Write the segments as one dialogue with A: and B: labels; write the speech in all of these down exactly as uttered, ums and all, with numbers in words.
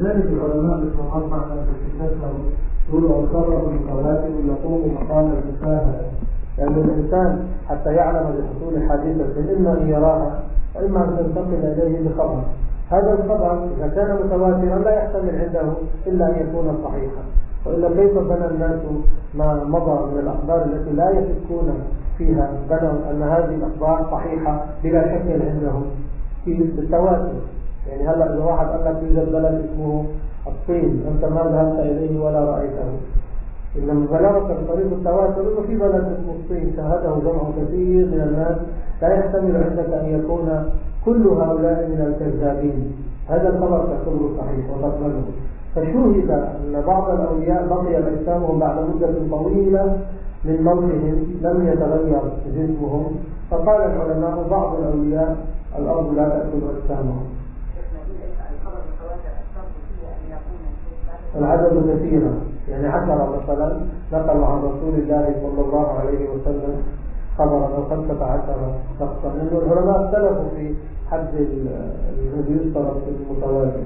A: لذلك العلماء بالصحابة معنا باستثناء يقولوا الخبر المتواتر يقوم مقام المشاهدة، لأن يعني الإنسان حتى يعلم بحصول حادثة إما أن يراها وإما أن تنتقل إليه بخبر. هذا الخبر إذا كان متواترا لا يحتمل عنده إلا أن يكون صحيحا، وإلا كيف بنى الناس ما مضى من الأخبار التي لا يشكون فيها، بنوا أن هذه الأخبار صحيحة بلا شك عندهم في بالتواتر. يعني هلا إذا واحد قال لك يوجد بلد اسمه الصين، أنت ما ذهبت إليه ولا رأيته، إنما بلغك بطريق التواتر إنه في بلد اسمه الصين شاهده جمع كثير من الناس، لا يحتمل عندك أن يكون كل هؤلاء من الكذابين. هذا الخبر تعتبره صحيح وتقبله. فشوهد أن بعض الأولياء بقي أجسامهم بعد مدة طويلة من موتهم لم يتغير جسمهم، فقال العلماء بعض الأولياء الأرض لا تأكل أجسامهم. العدد كثيرا، يعني عشرة مثلا نقلوا عن رسول الله صلى الله عليه وسلم خبرا أو خمسة عشر شخصا، لأن العلماء اختلفوا في حد الذي يشترط في المتواتر.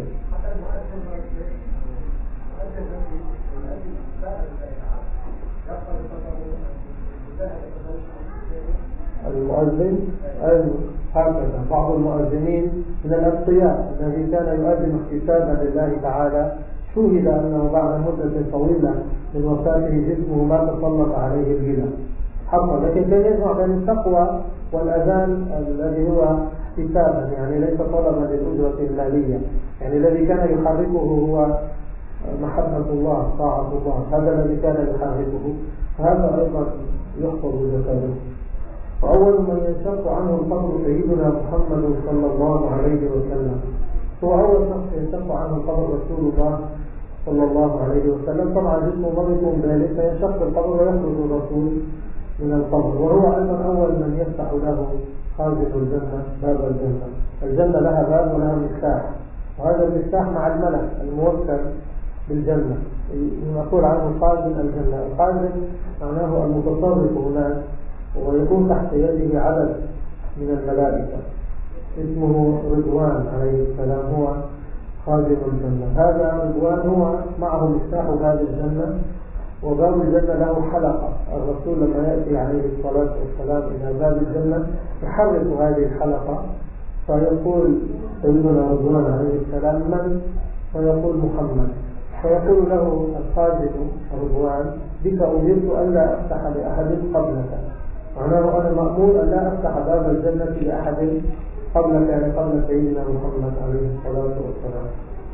A: المؤذن هكذا بعض المؤذنين من الأتقياء الذي كان يؤذن احتسابا لله تعالى، شوهد أنه بعد مدة طويلة من وفاته جسمه ما تسلط عليه الغنى حقا، لكن كان يجمع بين التقوى والأذان الذي هو احتسابا، يعني ليس طلبا للأجرة المالية، يعني الذي كان يحركه هو محبة الله طاعة الله، هذا الذي كان يحركه، هذا أيضا يحفظ زكاته. وأول من ينشق عنه القبر سيدنا محمد صلى الله عليه وسلم، هو أول شخص ينشق عنه القبر رسول الله صلى الله عليه وسلم. طبعا جسمه مريض بذلك فينشق القبر ويخرج الرسول من القبر، وهو أيضا أول من يفتح له خازن الجنة باب الجنة. الجنة لها باب ولها مفتاح، وهذا المفتاح مع الملك الموكل بالجنة، نقول عنه خازن الجنة. الخازن معناه المتصرف هناك، ويكون تحت يده عدد من الملائكة، اسمه رضوان عليه السلام، هو خازن الجنة. هذا رضوان هو معه مفتاح باب الجنة، وباب الجنة له حلقة. الرسول لما يأتي عليه الصلاة والسلام إلى باب الجنة يحرك هذه الحلقة، فيقول سيدنا رضوان عليه السلام من؟ فيقول محمد، فيقول له الخازن رضوان بك أمرت ألا أفتح لأحد قبلك، معناه أنا مأمور أن لا أفتح باب الجنة لأحد قبلك، يعني قبل سيدنا محمد عليه الصلاة والسلام.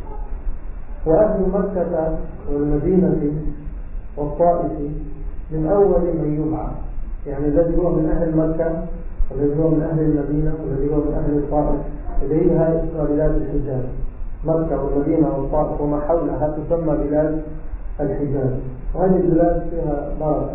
A: وأهل مكة والمدينة والطائف من أول من يبعث، يعني الذي هو من أهل مكة والذي هو من أهل المدينة والذي هو من أهل الطائف، إليها اسمها بلاد الحجاز. مكة والمدينة والطائف وما حولها تسمى بلاد الحجاز، وهذه البلاد فيها بركة.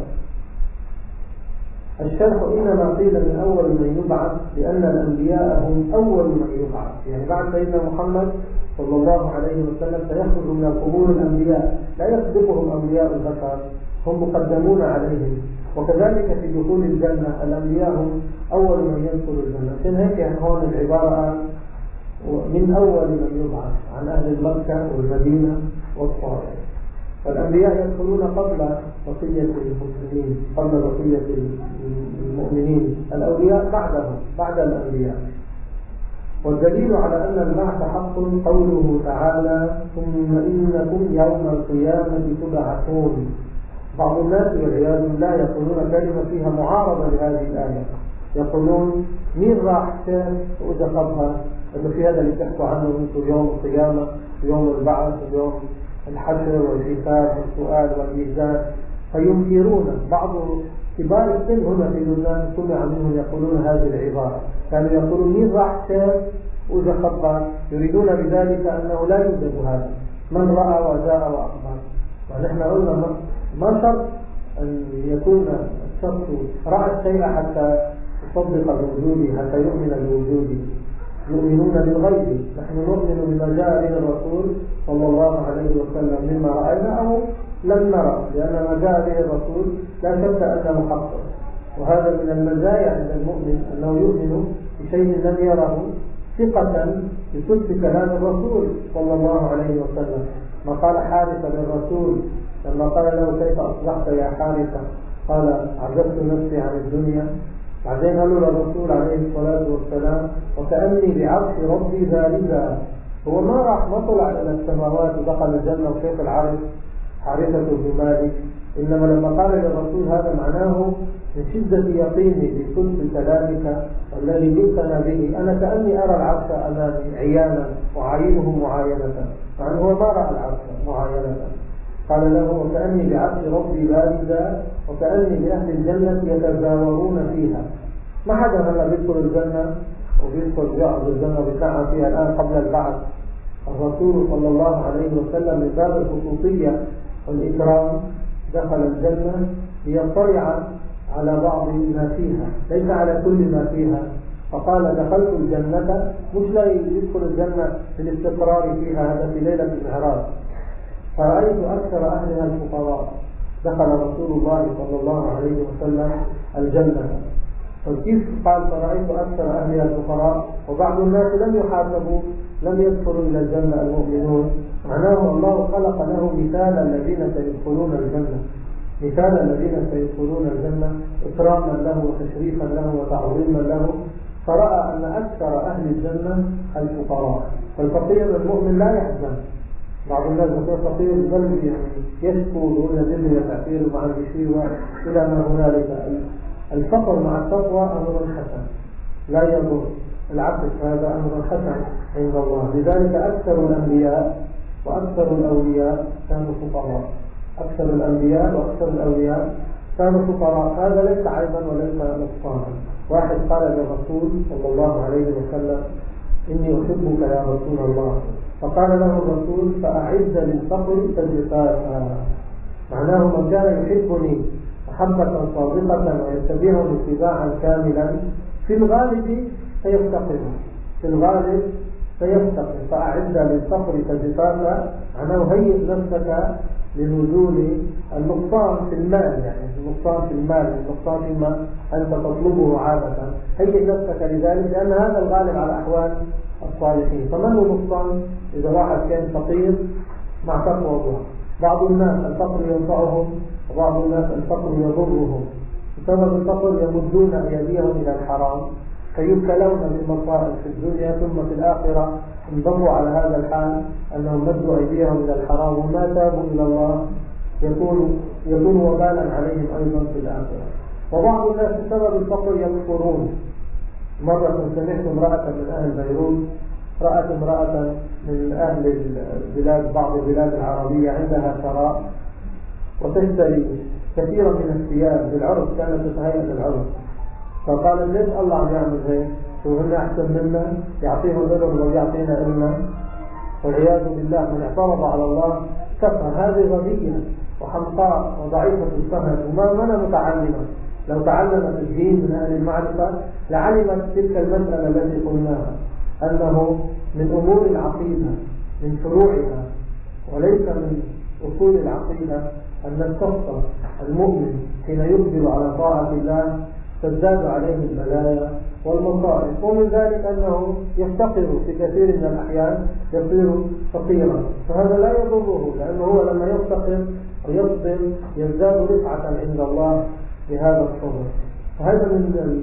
A: الشرح إنما قيل من أول من يبعث لأن الأنبياء هم أول من يبعث، يعني بعد سيدنا محمد صلى الله عليه وسلم سيخرج من القبور الأنبياء لا يسبقهم أولياء البشر، هم مقدمون عليهم. وكذلك في دخول الجنة الأنبياء هم أول من يدخل الجنة. عشان هيك يعني هون العبارة من أول من يبعث عن أهل مكة والمدينة والطائف. فالأنبياء يدخلون قبل بقية المسلمين، قبل بقية المؤمنين. الأولياء بعدهم، بعد الأنبياء. والدليل على أن البعث حق قوله تعالى ثم إنكم يوم القيامة تبعثون. بعض الناس والعياذ بالله يقولون كلمة فيها معارضة لهذه الآية، يقولون مين راح شاف وإذا قبها أنه في هذا اللي تحكوا عنه أنتم يوم القيامة ويوم البعث ويوم الحشر والحساب والسؤال والميزان، فينكرون. بعض كبار السن هنا في لبنان سمع منهم يقولون هذه العبارة، كانوا يقولون مين راح شاف وإذا خبر، يريدون بذلك أنه لا يوجد هذا، من رأى وجاء وأخبر. ونحن قلنا ما شرط أن يكون الشخص رأى الشيء حتى يصدق بوجوده، حتى يؤمن بوجوده. يؤمنون بالغيب، نحن نؤمن بما جاء به الرسول صلى الله عليه وسلم مما رأينا أو لم نرى، لأن ما جاء به الرسول لا شك أنه حق. وهذا من المزايا عند المؤمن أنه يؤمن بشيء لم يره ثقة بصدق كلام الرسول صلى الله عليه وسلم. ما قال حارثة للرسول لما قال له كيف أصبحت يا حارثة؟ قال عجبت نفسي عن الدنيا. بعدين قالوا للرسول عليه الصلاة والسلام وكأني بعرش ربي بارزا. هو ما راح ما طلع إلى السماوات ودخل الجنة وشيخ العرش حارثة بن مالك، إنما لما قال للرسول هذا معناه من شدة يقيني بصدق كلامك الذي جئتنا به أنا كأني أرى العرش أمامي عيانا وعينه معاينة، مع أنه ما رأى العرش معاينة. قال له وكأني بعرش ربي بارزا وكأني لأهل الجنة يتزاورون فيها. ما حدا هلا بيدخل الجنة وبيدخل يعرض الجنة وبيتنعم فيها الآن قبل البعث. الرسول صلى الله عليه وسلم من باب الخصوصية والإكرام دخل الجنة ليطلع على بعض ما فيها ليس على كل ما فيها. فقال دخلت الجنة مش لا يدخل الجنة للاستقرار فيها، هذا في ليلة المعراج. فرأيت أكثر أهلها الفقراء. دخل رسول الله صلى الله عليه وسلم الجنة، فكيف قال فرأيت أكثر أهلها الفقراء وبعض الناس لم يحاسبوا لم يدخلوا إلى الجنة المؤمنون؟ معناه الله خلق له مثال الذين سيدخلون الجنة، مثال الذين سيدخلون الجنة إكراما له وتشريفا له وتعظيما له. فرأى أن أكثر أهل الجنة الفقراء. فالفقير المؤمن لا يحزن. بعض الناس يقول فقير قلبي يعني يشكو ويقول الدنيا تأثير وما عندي شيء إلى ما هنالك. الفقر مع التقوى أمر حسن لا يضر، العكس هذا أمر حسن عند الله. لذلك أكثر الأنبياء وأكثر الأولياء كانوا فقراء. أكثر الأنبياء وأكثر الأولياء كانوا فقراء. هذا ليس عيبا وليس نقصانا. واحد قال للرسول صلى الله عليه وسلم إني أحبك يا رسول الله، فقال له الرسول فأعد للفقر تجفافا. معناه من كان يحبني محبة صادقة ويتبعني اتباعا كاملا في الغالب سيفتقر، في الغالب سيفتقر. فأعد للفقر تجفافا معناه هيئ نفسك لنزول النقصان في المال، يعني النقصان في المال، النقصان فيما أنت تطلبه عادة. هيئ نفسك لذلك لأن هذا الغالب على أحوال الصالحين. فمن هو نقصان إذا واحد كان فقير مع تقوى الله؟ بعض الناس الفقر ينفعهم وبعض الناس الفقر يضرهم. بسبب الفقر يمدون أيديهم إلى الحرام فيبتلون بالمصائب في الدنيا، ثم في الآخرة انضموا على هذا الحال أنهم مدوا أيديهم إلى الحرام وما تابوا إلى الله يكون يكون وبالا عليهم أيضا في الآخرة. وبعض الناس بسبب الفقر يكفرون. مرة سمعت امرأة من أهل بيروت رأت امرأة من أهل البلاد بعض البلاد العربية عندها ثراء وتشتري كثيرا من الثياب بالعرض، كانت تتهيأ للعرض. فقال ليش الله عم يعمل هيك؟ شو هن أحسن منا؟ يعطيهم لهم لو يعطينا إلنا؟ والعياذ بالله من اعترض على الله كفر. هذه غبية وحمقاء وضعيفة الفهم وما منا متعلمة. لو تعلمت الدين من أهل المعرفة لعلمت تلك المسألة التي قلناها، أنه من أمور العقيدة من فروعها وليس من أصول العقيدة أن الشخص المؤمن حين يقبل على طاعة الله تزداد عليه البلايا والمصائب، ومن ذلك أنه يفتقر في كثير من الأحيان يصير فقيرا. فهذا لا يضره لأنه هو لما يفتقر ويصبر يزداد رفعة عند الله بهذا الصبر. فهذا من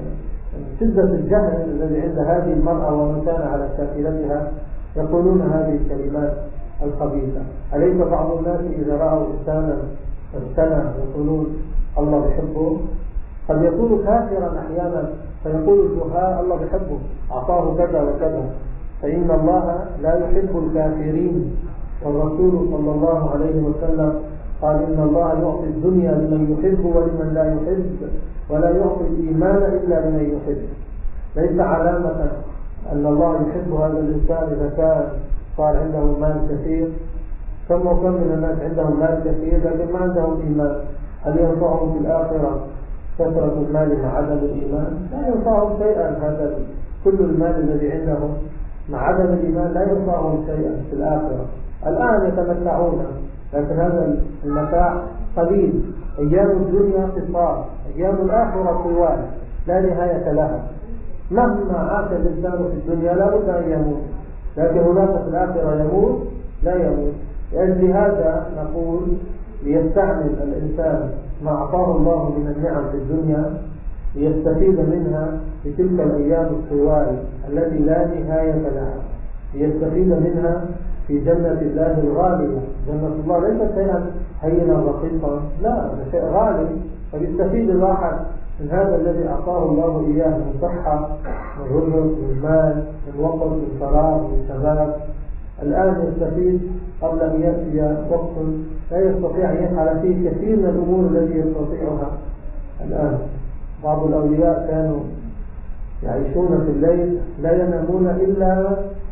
A: شدة الجهل الذي عند هذه المرأة ومن كان على شاكلتها يقولون هذه الكلمات الخبيثة. أليس بعض الناس إذا رأوا إنسانا فاستنى يقولون الله يحبه؟ قد يكون كافرا أحيانا فيقول الجهال الله يحبه أعطاه كذا وكذا، فإن الله لا يحب الكافرين. والرسول صلى الله عليه وسلم قال إن الله يعطي الدنيا لمن يحب ولمن لا يحب ولا يعطي الإيمان إلا لمن يحب. ليس علامة أن الله يحب هذا الإنسان إذا كان صار عنده مال كثير. كم وكم من الناس عندهم مال كثير لكن ما عندهم إيمان. هل ينفعهم في الآخرة كثرة المال مع عدم الإيمان؟ لا ينفعهم شيئا. هذا كل المال الذي عندهم مع عدم الإيمان لا ينفعهم شيئا في الآخرة. الآن يتمتعون لكن هذا المتاع قليل. أيام الدنيا قصار، أيام الآخرة طوال لا نهاية لها. مهما عاش الإنسان في الدنيا لا بد أن يموت، لكن هناك في الآخرة يموت لا يموت. لأجل هذا نقول ليستعمل الإنسان ما أعطاه الله من النعم في الدنيا ليستفيد منها في تلك الأيام الطوال التي لا نهاية لها، ليستفيد منها في جنة الله الغالية. جنة الله ليست شيئا هينا رخيصا، لا، هذا شيء غالي، فيستفيد الواحد من هذا الذي أعطاه الله إياه من صحة، من رزق، من مال، من وقت، من فراغ، من شباب. الآن يستفيد قبل أن يأتي وقت لا يستطيع أن يفعل فيه كثير من الأمور التي يستطيعها الآن. بعض الأولياء كانوا يعيشون في الليل لا ينامون إلا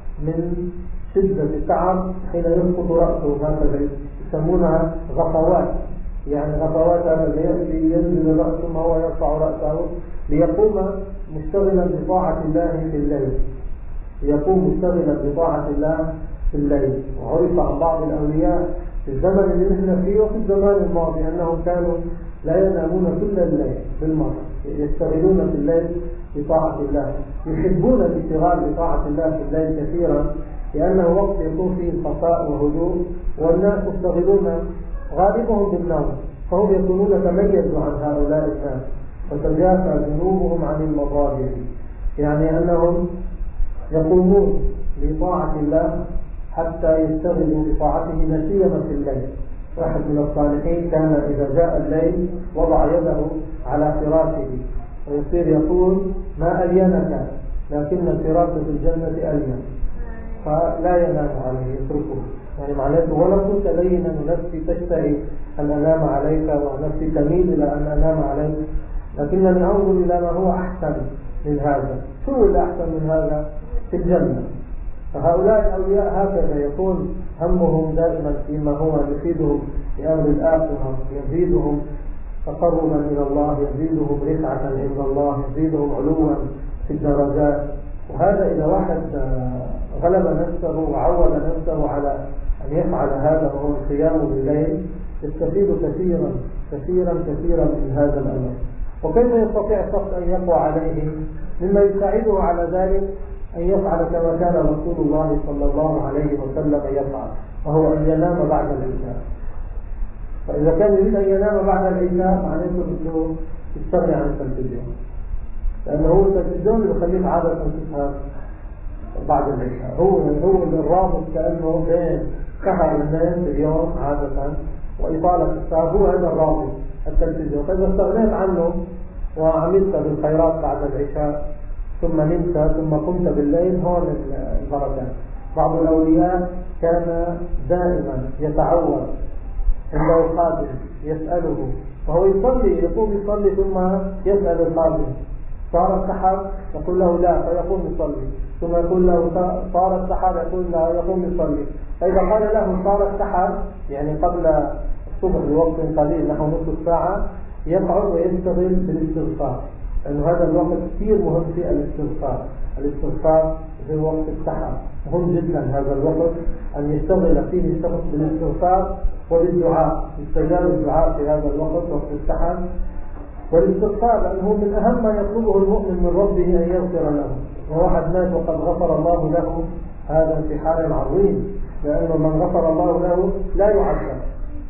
A: من شدة التعب حين يسقط رأسه، هكذا يسمونها غفوات، يعني غفوات هذا يأتي ينزل رأسه ثم هو يرفع رأسه ليقوم مشتغلا بطاعة الله في الليل، ليقوم مشتغلا بطاعة الله في الليل. وعرف عن بعض الأولياء في الزمن اللي نحن فيه وفي الزمان الماضي أنهم كانوا لا ينامون كل الليل بالمرة، يشتغلون في الليل بطاعة الله، يحبون الاشتغال بطاعة الله في الليل كثيرا لأنه وقت يكون فيه صفاء وهدوء، والناس يشتغلون غالبهم بالنوم، فهم يكونون تميزوا عن هؤلاء الناس فتجافى جنوبهم عن المضاجع، يعني أنهم يقومون بطاعة الله حتى يشتغلوا بطاعته نسيما في الليل. واحد من الصالحين كان إذا جاء الليل وضع يده على فراشه ويصير يقول ما ألينك، لكن الفراش في الجنة ألين، فلا ينام عليه، يتركه، يعني معناته ولا كنت لينا ونفسي تشتهي أن أنام عليك ونفسي تميل إلى أن أنام عليك، لكنني أنظر إلى ما هو أحسن من هذا. شو الأحسن من هذا؟ في الجنة. فهؤلاء الأولياء هكذا يكون همهم دائما فيما هو يفيدهم بأمر الآخرة، يزيدهم تقربا إلى الله، يزيدهم رفعة عند الله، يزيدهم علوا في الدرجات. وهذا إذا واحد غلب نفسه وعود نفسه على أن يفعل هذا وهو القيام بالليل يستفيد كثيرا كثيرا كثيرا من هذا الأمر. وكيف يستطيع الشخص أن يقوى عليه؟ مما يساعده على ذلك أن يفعل كما كان رسول الله صلى الله عليه وسلم يفعل، وهو أن ينام بعد العشاء. فإذا كان يريد أن ينام بعد العشاء معناته بده يستغني عن التلفزيون، لأنه هو التلفزيون اللي يخليك عادة تسهر بعد العشاء، هو هو الرابط كأنه بين سهر الناس اليوم عادة وإطالة السهر، هو هذا الرابط التلفزيون. فإذا استغنيت عنه وعملت بالخيرات بعد العشاء ثم نمت ثم قمت بالليل، هون البركات. بعض الأولياء كان دائما يتعود عنده خادم يسأله فهو يصلي، يقوم يصلي ثم يسأل الخادم صار السحر، يقول له لا، فيقوم يصلي، ثم يقول له صار السحر، يقول لا، يقوم يصلي. فإذا قال له صار السحر يعني قبل الصبح بوقت قليل نحو نصف ساعة، يقعد ويشتغل بالاستغفار، لأن هذا الوقت كثير مهم في الاستغفار. الاستغفار في وقت السحر مهم جدا، هذا الوقت أن يشتغل فيه الشخص بالاستغفار وبالدعاء، استجاب الدعاء في هذا الوقت وقت السحر والاستغفار، لأنه من أهم ما يطلبه المؤمن من ربه أن يغفر له. وواحد مات وقد غفر الله له، هذا انتحار عظيم، لأنه من غفر الله له لا يعذب.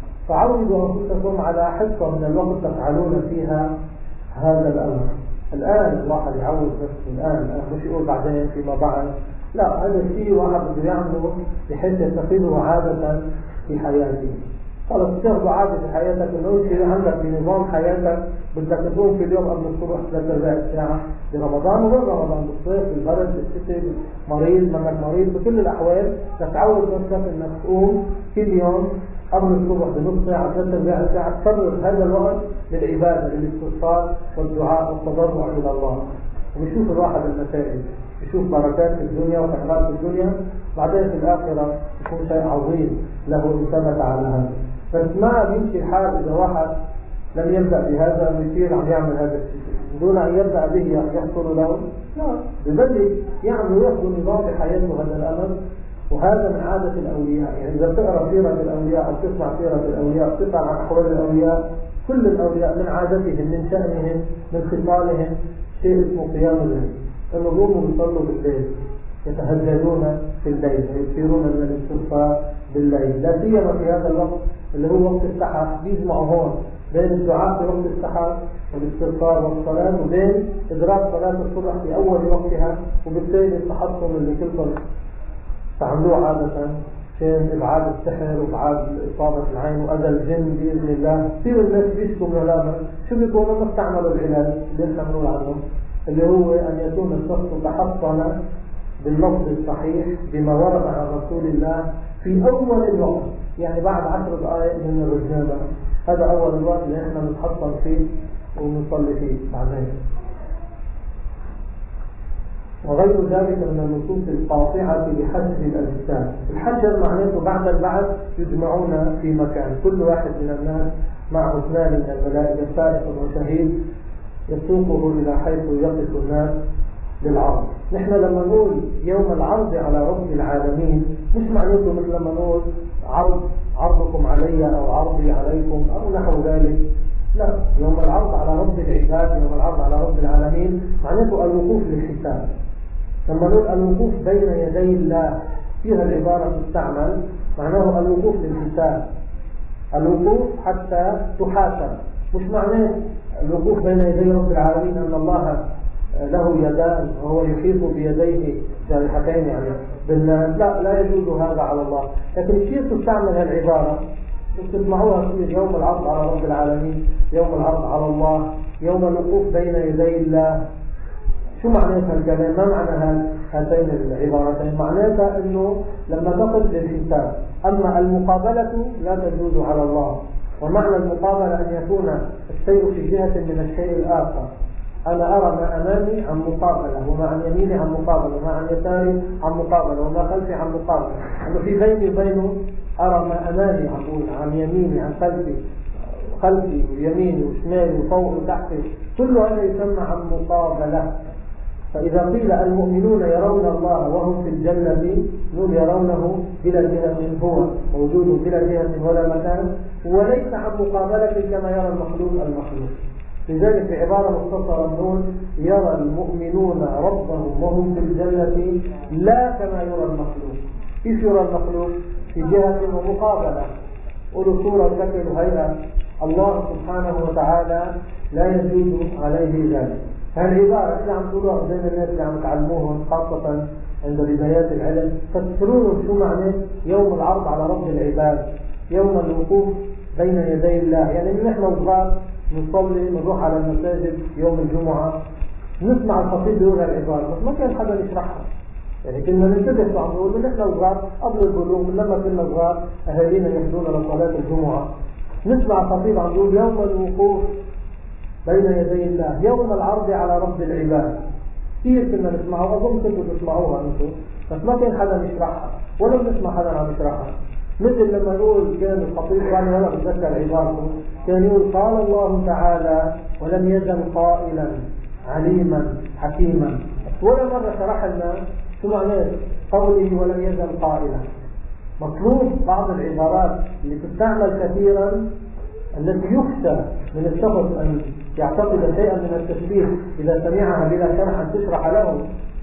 A: فعودوا أنفسكم على حصة من الوقت تفعلون فيها هذا الأمر. الآن الواحد يعود نفسه الآن، الآن مش يقول بعدين فيما بعد، لا، هذا الشيء واحد بده يعمله بحيث يتخذه عادة في حياته. خلص تاخذ عادة في حياتك انه يصير عندك بنظام حياتك بدك تقوم في اليوم قبل الصبح ثلاث ارباع ساعة برمضان وغير رمضان، بالصيف بالبرد بالشتاء، مريض منك مريض، بكل الأحوال تتعود نفسك انك تقوم كل يوم قبل الصبح بنص ساعة ثلاث ارباع ساعة، تقرر هذا الوقت للعبادة للاستغفار والدعاء والتضرع إلى الله. ويشوف الواحد النتائج، يشوف بركات في الدنيا وخيرات في الدنيا، بعدين في الآخرة يكون شيء عظيم له إن ثبت على هذا. بس ما بيمشي الحال إذا واحد لم يبدأ بهذا ويصير عم يعمل هذا الشيء دون أن يبدأ به يحصل له، لا، ببلش يعمل ويأخذ نظام في حياته هذا الأمر. وهذا من عادة الأولياء، يعني إذا تقرأ سيرة الأولياء أو تسمع سيرة الأولياء تسمع عن أحوال الأولياء، كل الأولياء من عادتهم من شأنهم من خصالهم شيء اسمه قيام الليل. إنه قوموا بيصلوا بالليل، يتهجدون في الليل ويكثرون من الاستغفار بالليل، لا سيما في هذا الوقت اللي هو وقت السحر. بيجمعوا هون بين الدعاء في وقت السحر والاستغفار والصلاة وبين إدراك صلاة الصبح في أول وقتها، وبالتالي التحصن اللي كلكم تعملوه عادة عشان إبعاد السحر وإبعاد إصابة العين وأذى الجن بإذن الله. كثير الناس بيشكوا من هذا، شو بيقولوا؟ ما استعملوا العلاج اللي احنا بنقول عنه، اللي هو أن يكون الشخص تحصن باللفظ الصحيح بما ورد عن رسول الله في أول الوقت، يعني بعد عشر دقائق من الرجالة. هذا أول الوقت اللي احنا نتحصن فيه ونصلي فيه بعدين. وغير ذلك من النصوص القاطعة لحجر الأجساد. الحجر معناته بعد البعث يجمعون في مكان، كل واحد من الناس معه اثنان من الملائكة سائق وشهيد يسوقه إلى حيث يقف الناس للعرض. نحن لما نقول يوم العرض على رب العالمين مش معناته مثل لما نقول عرض عرضكم علي أو عرضي عليكم أو نحو ذلك، لا. يوم العرض على رب العباد، يوم العرض على رب العالمين معناته الوقوف للحساب. لما نقول الوقوف بين يدي الله فيها العبارة تستعمل معناه الوقوف للحساب، الوقوف حتى تحاسب. مش معناه الوقوف بين يدي رب العالمين أن الله له يدان وهو يحيط بيديه جارحتين يعني بالناس، لا لا يجوز هذا على الله. لكن كيف تستعمل هالعبارة؟ تسمعوها في يوم العرض على رب العالمين، يوم العرض على الله، يوم الوقوف بين يدي الله. شو معناتها الكلام؟ ما معنى هاتين العبارتين؟ معناتها انه لما تقف للحساب. اما المقابلة لا تجوز على الله، ومعنى المقابلة ان يكون الشيء في جهة من الشيء الآخر. أنا أرى ما أمامي عن مقابلة، وما عن يميني عن مقابلة، وما عن يساري عن مقابلة، وما خلفي عن مقابلة. أنه في بيني وبينه أرى ما أمامي عن عن يميني عن خلفي، خلفي ويميني وشمالي وفوق وتحتي، كل هذا يسمى عن مقابلة. فإذا قيل المؤمنون يرون الله وهم في الجنة، نقول يرونه بلا جهة هو موجود بلا جهة ولا مكان، وليس عن مقابلة كما يرى المخلوق المخلوق. لذلك في عبارة مختصرة نقول يرى المؤمنون ربهم وهم في الجنة لا كما يرى المخلوق. كيف يرى المخلوق؟ في جهة ومقابلة. قولوا صورة شكل هيئة الله سبحانه وتعالى لا يجوز عليه ذلك. هالعبارة اللي عم تقولوها بين الناس اللي عم تعلموهم خاصة عند بدايات العلم، فسروا شو معنى يوم العرض على رب العباد، يوم الوقوف بين يدي الله. يعني من نحن صغار نصلي نروح على المساجد يوم الجمعة نسمع الخطيب بيقول العبارة، بس ما كان حدا يشرحها. يعني كنا ننتبه عم نقول من نحن صغار قبل البلوغ، من لما كنا صغار أهالينا يحضرون لصلاة الجمعة نسمع الخطيب عم يقول يوم الوقوف بين يدي الله، يوم العرض على رب العباد. كثير كنا نسمعها، أظن كنتوا تسمعوها أنتم، بس ما كان حدا يشرحها ولا بنسمع حدا عم يشرحها. مثل لما يقول كان الخطيب، يعني أنا بتذكر عبارته، كان يقول قال الله تعالى ولم يزل قائلا عليما حكيما. ولا مرة شرح لنا شو معناه قوله ولم يزل قائلا. مطلوب بعض العبارات اللي تستعمل كثيرا التي يخشى من الشخص أن يعتقد شيئا من التشبيه إذا سمعها بلا شرح أن تشرح له.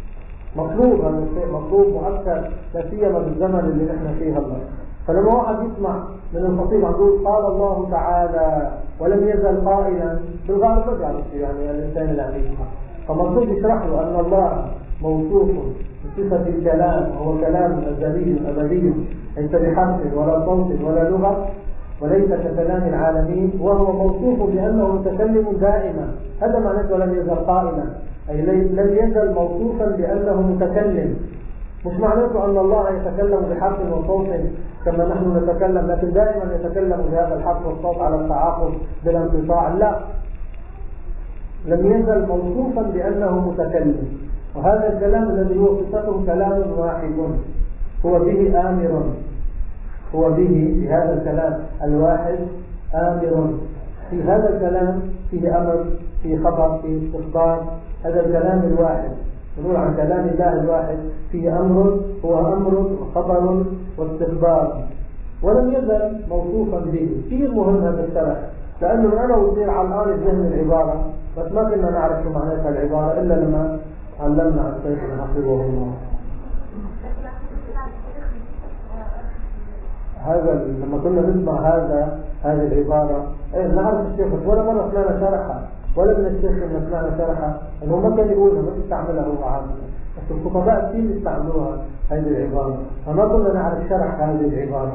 A: مطلوب هذا الشيء، مطلوب مؤثر، لا سيما بالزمن اللي نحن فيه هلا. فلما واحد يسمع من الخطيب عم يقول قال الله تعالى ولم يزل قائلا، بالغالب ما بيعرف يعني الإنسان اللي عم يسمع، فمطلوب يشرح له أن الله موصوف بصفة الكلام، وهو كلام أزلي أبدي ليس بحرف ولا صوت ولا لغة، وليس ككلام العالمين، وهو موصوف بأنه متكلم دائما. هذا معناه ولم يزل قائلا، أي لم يزل موصوفا بأنه متكلم. مش معناته أن الله يتكلم بحرف وصوت كما نحن نتكلم، لكن دائما يتكلم بهذا الحرف والصوت على التعاقب بلا انقطاع، لا. لم يزل موصوفا بأنه متكلم، وهذا الكلام الذي هو صفته كلام واحد هو به آمر، هو به بهذا الكلام الواحد آمر. في هذا الكلام فيه أمر، فيه خبر، فيه استخبار. هذا الكلام الواحد نقول عن كلام الله الواحد فيه أمر، هو أمر وخبر واستخبار، ولم يزل موصوفا به. كثير مهم هذا الشرح، لأنه أنا وصير على الآن بذهن العبارة، بس ما كنا نعرف شو معناتها العبارة إلا لما علمنا عن شيخنا حفظه الله. هذا لما كنا نسمع هذا هذه العبارة، إيه نعرف الشيخ ولا مرة سمعنا شرحها، ولا من الشيخ لما سمعنا شرحها إنه ما كان يقولها، ما يستعملها هو عادة، بس الخطباء كثير يستعملوها هذه العبارة، فما كنا نعرف شرح هذه العبارة.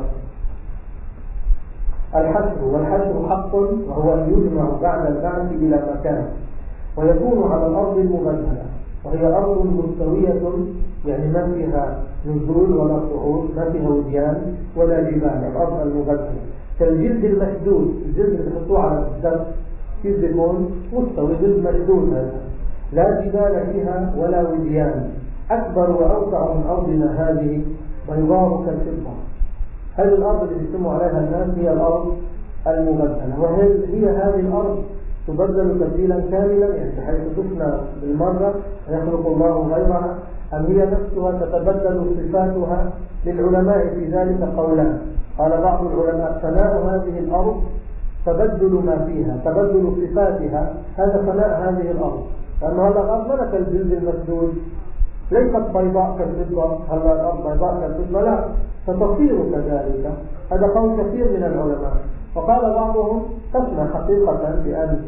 A: الحشر، والحشر حق، وهو أن يجمع بعد البعث إلى مكان، ويكون على الأرض المبدلة، وهي أرض مستوية، يعني ما فيها نزول ولا صعود، ما فيها وديان ولا جبال، الأرض المبدلة كالجلد المشدود، الجلد اللي بحطوه على الدم كيف يكون مستوي، جلد مشدود هذا، لا جبال فيها ولا وديان، أكبر وأوسع من أرضنا هذه، بيضاء كالفضة. هذه الأرض اللي يسموا عليها الناس هي الأرض المبدلة، وهل هي هذه الأرض تبدل تبديلا كاملا، يعني بحيث تفنى بالمرة يخلق الله غيرها، أم هي نفسها تتبدل صفاتها؟ للعلماء في ذلك قولان. قال بعض العلماء فناء هذه الأرض تبدل ما فيها، تبدل صفاتها، هذا فناء هذه الأرض، لأن هذا الأرض ما كالجلد المسدود، ليست بيضاء كالفضة، هل الأرض بيضاء كالفضة؟ لا، فتصير كذلك. هذا قول كثير من العلماء. وقال بعضهم تفنى حقيقة بأن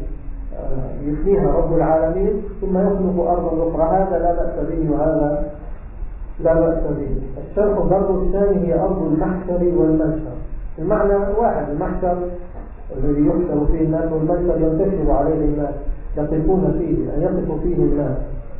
A: يفنيها رب العالمين ثم يخلق أرضا أخرى، هذا لا بأس به وهذا لا بأس به. الشرح الضرب الثاني هي أرض المحشر والمنشر. المعنى واحد، المحشر الذي يحشر فيه الناس، والمنشر ينتشر عليه الناس، يقفون فيه، أن يقف فيه الناس.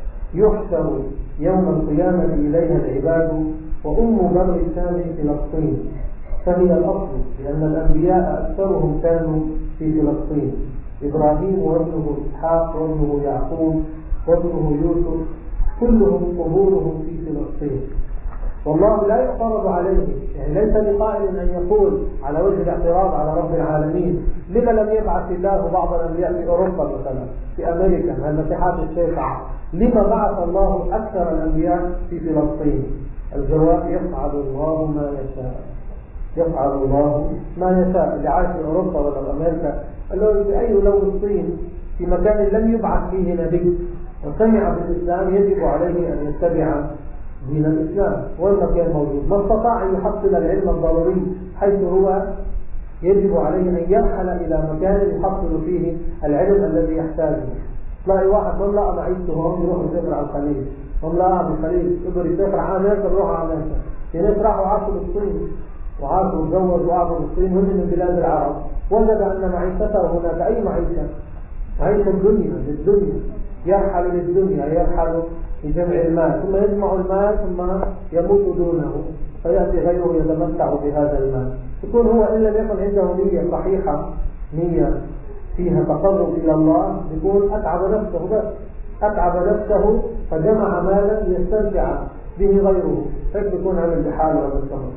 A: يحشر يوم القيامة إليها العباد، وأم بر الشام فلسطين، فهي الأصل، لأن الأنبياء أكثرهم كانوا في فلسطين، إبراهيم وابنه إسحاق وابنه يعقوب وابنه يوسف، كلهم قبورهم في فلسطين. والله لا يعترض عليه، يعني ليس لقائل أن يقول على وجه الاعتراض على رب العالمين لما لم يبعث الله بعض الأنبياء في أوروبا مثلا، في أمريكا، المسيحات الشيعة، لما بعث الله أكثر الأنبياء في فلسطين؟ الجواب يفعل الله ما يشاء، يفعل الله ما يشاء. اللي عايش في أوروبا ولا أمريكا قال له بأي لو الصين في مكان لم يبعث فيه نبي وسمع بالإسلام يجب عليه أن يتبع دين الإسلام، والمكان موجود، ما استطاع أن يحصل العلم الضروري حيث هو يجب عليه أن يرحل إلى مكان يحصل فيه العلم الذي يحتاجه. تلاقي واحد من لا معيشته هون يروح يسافر على الخليج، هم لا على الخليج يقدر يسافر على أمريكا يروح على أمريكا. في ناس راحوا عاشوا بالصين وعاشوا وتزوجوا وقعدوا بالصين وهم من بلاد العرب، وجد أن معيشته هناك أي معيشة، معيشة الدنيا للدنيا، يرحل للدنيا، يرحل لجمع المال، ثم يجمع المال ثم يموت دونه، فيأتي غيره يتمتع بهذا المال. يكون هو إن لم يكن عنده نية صحيحة، نية فيها تقرب إلى الله، يكون أتعب نفسه بس، أتعب نفسه فجمع مالا يستمتع به غيره، هيك يكون عمل بحاله وبالسمر.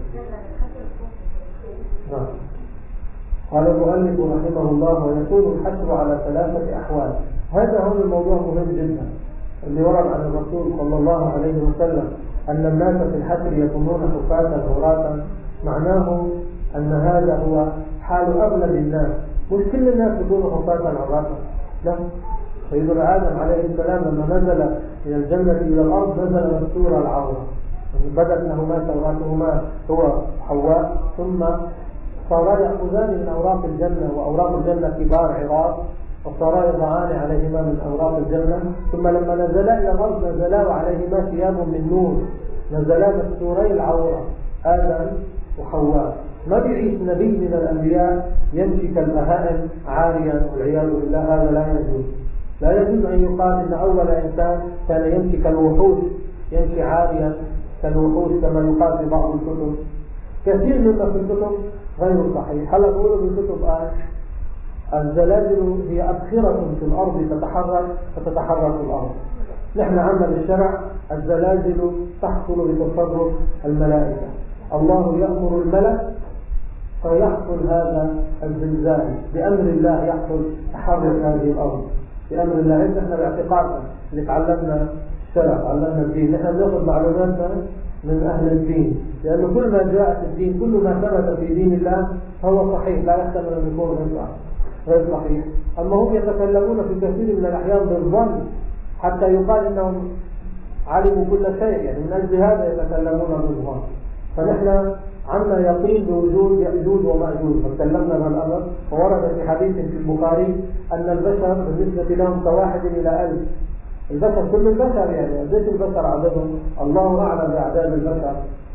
A: نعم. قال المؤلف رحمه الله ويكون الحشر على ثلاثة أحوال. هذا هو الموضوع مهم جدا اللي ورد عن الرسول صلى الله عليه وسلم أن الناس في الحشر يكونون حفاة عراة، معناه أن هذا هو حال أغلب الناس، مش كل الناس يكونوا حفاة عراة، لا. سيدنا آدم عليه السلام لما نزل من الجنة إلى الأرض نزل مستور العورة، بدت لهما سواتهما هو حواء، ثم صارا يأخذان من أوراق الجنة، وأوراق الجنة كبار عراض، وصارا يضعان عليهما من أوراق الجنة، ثم لما نزلا إلى الأرض نزلا وعليهما ثياب من نور، نزلا مستوري العورة آدم وحواء. ما بيعيش نبي من الأنبياء يمشي كالبهائم عاريا والعياذ بالله، هذا لا يجوز. لا يجوز أن يقال إن أول إنسان كان يمشي كالوحوش، يمشي عاريا كالوحوش كما يقال في بعض الكتب. كثير مما في الكتب غير صحيح. هل نقول في الكتب آه الزلازل هي أبخرة في الأرض تتحرك فتتحرك الأرض. نحن عمل الشرع الزلازل تحصل بتصرف الملائكة، الله يأمر الملك فيحصل هذا الزلزال بأمر الله، يحصل تحرك هذه الأرض بأمر الله. نحن باعتقادنا اللي تعلمنا الشرع، تعلمنا الدين، نحن نأخذ معلوماتنا من أهل الدين، لأنه كل ما جاء في الدين، كل ما ثبت في دين الله فهو صحيح، لا يحتمل أن يكون غير صحيح. أما هم يتكلمون في كثير من الأحيان بالظن حتى يقال إنهم علموا كل شيء، يعني من أجل هذا يتكلمون بالظن. فنحن عندنا يقين بوجود يأجوج ومأجوج، فتكلمنا عن الأمر. وورد في حديث في البخاري أن البشر بالنسبة لهم كواحد إلى ألف. البشر كل البشر، يعني قديش البشر عددهم؟ الله أعلم بأعداد البشر.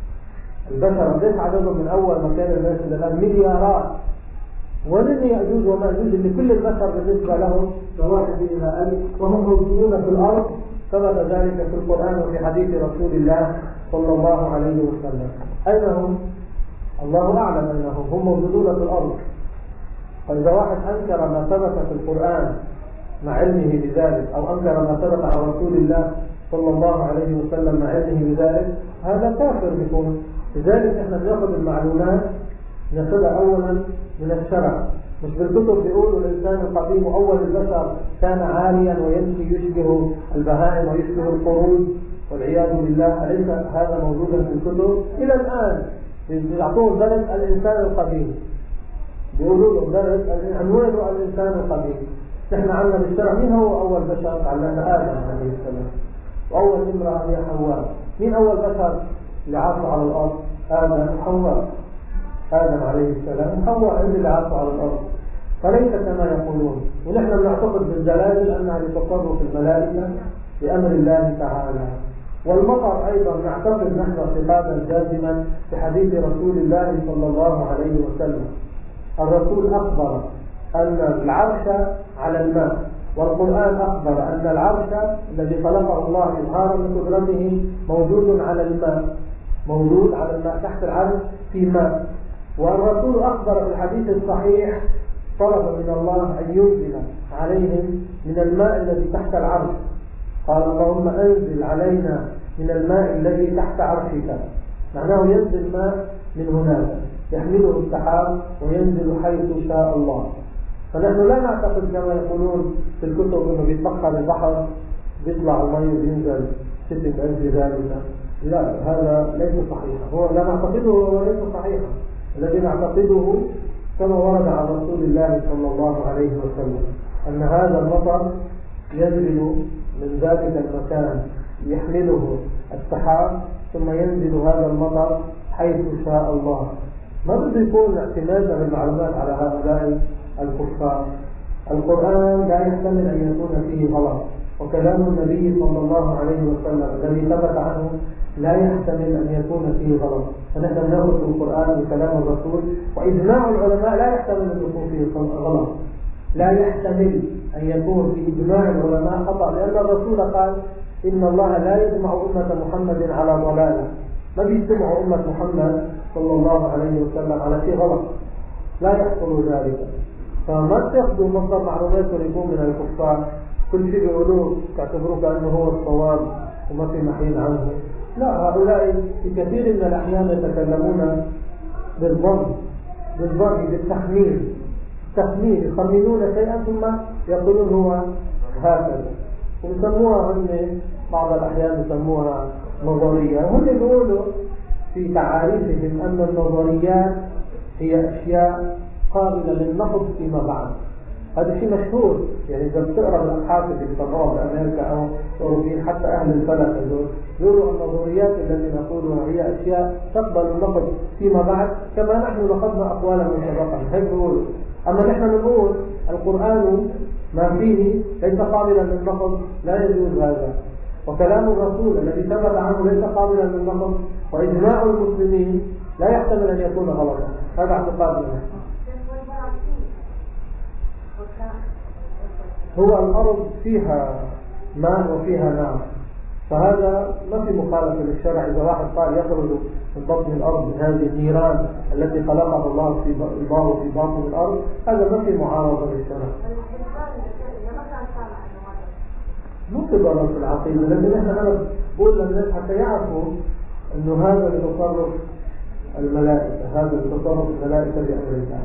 A: البشر قديش عددهم من أول ما كان الناس إلى الآن؟ مليارات. ولن يأجوج ومأجوج اللي كل البشر بالنسبة لهم كواحد إلى ألف، وهم موجودون في الأرض، ثبت ذلك في القرآن وفي حديث رسول الله صلى الله عليه وسلم. أين هم؟ الله أعلم أنهم هم موجودون في الأرض. فإذا واحد أنكر ما ثبت في القرآن مع علمه بذلك، أو أنكر ما ثبت عن رسول الله صلى الله عليه وسلم مع علمه بذلك، هذا كافر بيكون. لذلك احنا بناخذ المعلومات ناخذها أولا من الشرع، مش بالكتب بيقولوا الإنسان القديم أول البشر كان عاليا ويمشي يشبه البهائم ويشبه القرود والعياذ بالله. أليس هذا موجودا في الكتب؟ إلى الآن يعطون درس الإنسان القديم، بيقولوا له درس عنوانه الإنسان القديم. نحن عندنا بالشرع مين هو أول بشر؟ علمنا آدم عليه السلام، وأول امرأة هي حواء. مين أول بشر اللي عاشوا على الأرض؟ آدم وحواء. آدم عليه السلام وحواء اللي عاشوا على الأرض. فليس كما يقولون. ونحن بنعتقد بالزلازل أنها لتصرف الملائكة بأمر الله تعالى. والمطر أيضا نعتقد نحن اعتقادا جازما بحديث رسول الله صلى الله عليه وسلم. الرسول أخبر أن العرش على الماء، والقرآن أخبر أن العرش الذي خلقه الله إظهارا لقدرته موجود على الماء، موجود على الماء، تحت العرش في ماء. والرسول أخبر في الحديث الصحيح طلب من الله أن ينزل عليهم من الماء الذي تحت العرش. قال اللهم أنزل علينا من الماء الذي تحت عرشك، معناه ينزل ماء من هناك يحمله السحاب وينزل حيث شاء الله. فنحن لا نعتقد كما يقولون في الكتب انه بيتبقى البحر بيطلع المي وينزل ستة ألف ذلك. لا، هذا ليس صحيحا. هو لا نعتقده، هو ليس صحيحا. الذي نعتقده كما ورد عن رسول الله صلى الله عليه وسلم أن هذا المطر ينزل من ذلك المكان يحمله السحاب ثم ينزل هذا المطر حيث شاء الله. ما بده يكون اعتمادا بالمعلومات على هؤلاء الكفار. القرآن لا يحتمل أن يكون فيه غلط، وكلام النبي صلى الله عليه وسلم الذي ثبت عنه لا يحتمل أن يكون فيه غلط. فنحن نأخذ القرآن بكلام الرسول، وإجماع العلماء لا يحتمل أن يكون فيه غلط، لا يحتمل أن يكون في إجماع العلماء خطأ، لأن الرسول قال إن الله لا يجمع أمة محمد على ضلالة. ما بيجتمع أمة محمد صلى الله عليه وسلم على شيء غلط، لا يحصل ذلك. فما تأخذوا مصدر معلومات يكون من الكفار، كل شيء يقولوه تعتبروه كأنه هو الصواب وما في محيل عنه. لا، هؤلاء في كثير من الأحيان يتكلمون بالظن، بالظن بالتخمين، تخمين، يخمنون شيئا ثم يقولون هو هكذا، ويسموها هم بعض الأحيان يسموها نظرية. هم يقولوا في تعاريفهم أن النظريات هي أشياء قابلة للنقد فيما بعد. هذا شيء مشهور، يعني إذا بتقرأ الأبحاث اللي بيطلعوها بأمريكا أو أوروبيين حتى أهل الفلك يقولوا النظريات التي نقولها هي أشياء تقبل النقد فيما بعد، كما نحن نقدنا أقوالهم سابقا، هيك بيقولوا. أما نحن نقول القرآن ما فيه ليس قابلا للنقد، لا يجوز هذا. وكلام الرسول الذي ثبت عنه ليس قابلا للنقد، وإجماع المسلمين لا يحتمل أن يكون غلطا. هذا اعتقادنا. هو الأرض فيها ماء وفيها نار، فهذا ما في مخالفة للشرع. إذا واحد قال يخرج من بطن الأرض من هذه النيران التي خلقها الله في الله في باطن الأرض، هذا ما في معارضة للشرع. مو كبر في العقيدة، لكن احنا أنا بقول للناس حتى يعرفوا إنه هذا لتصرف الملائكة، هذا لتصرف الملائكة بأمر الله.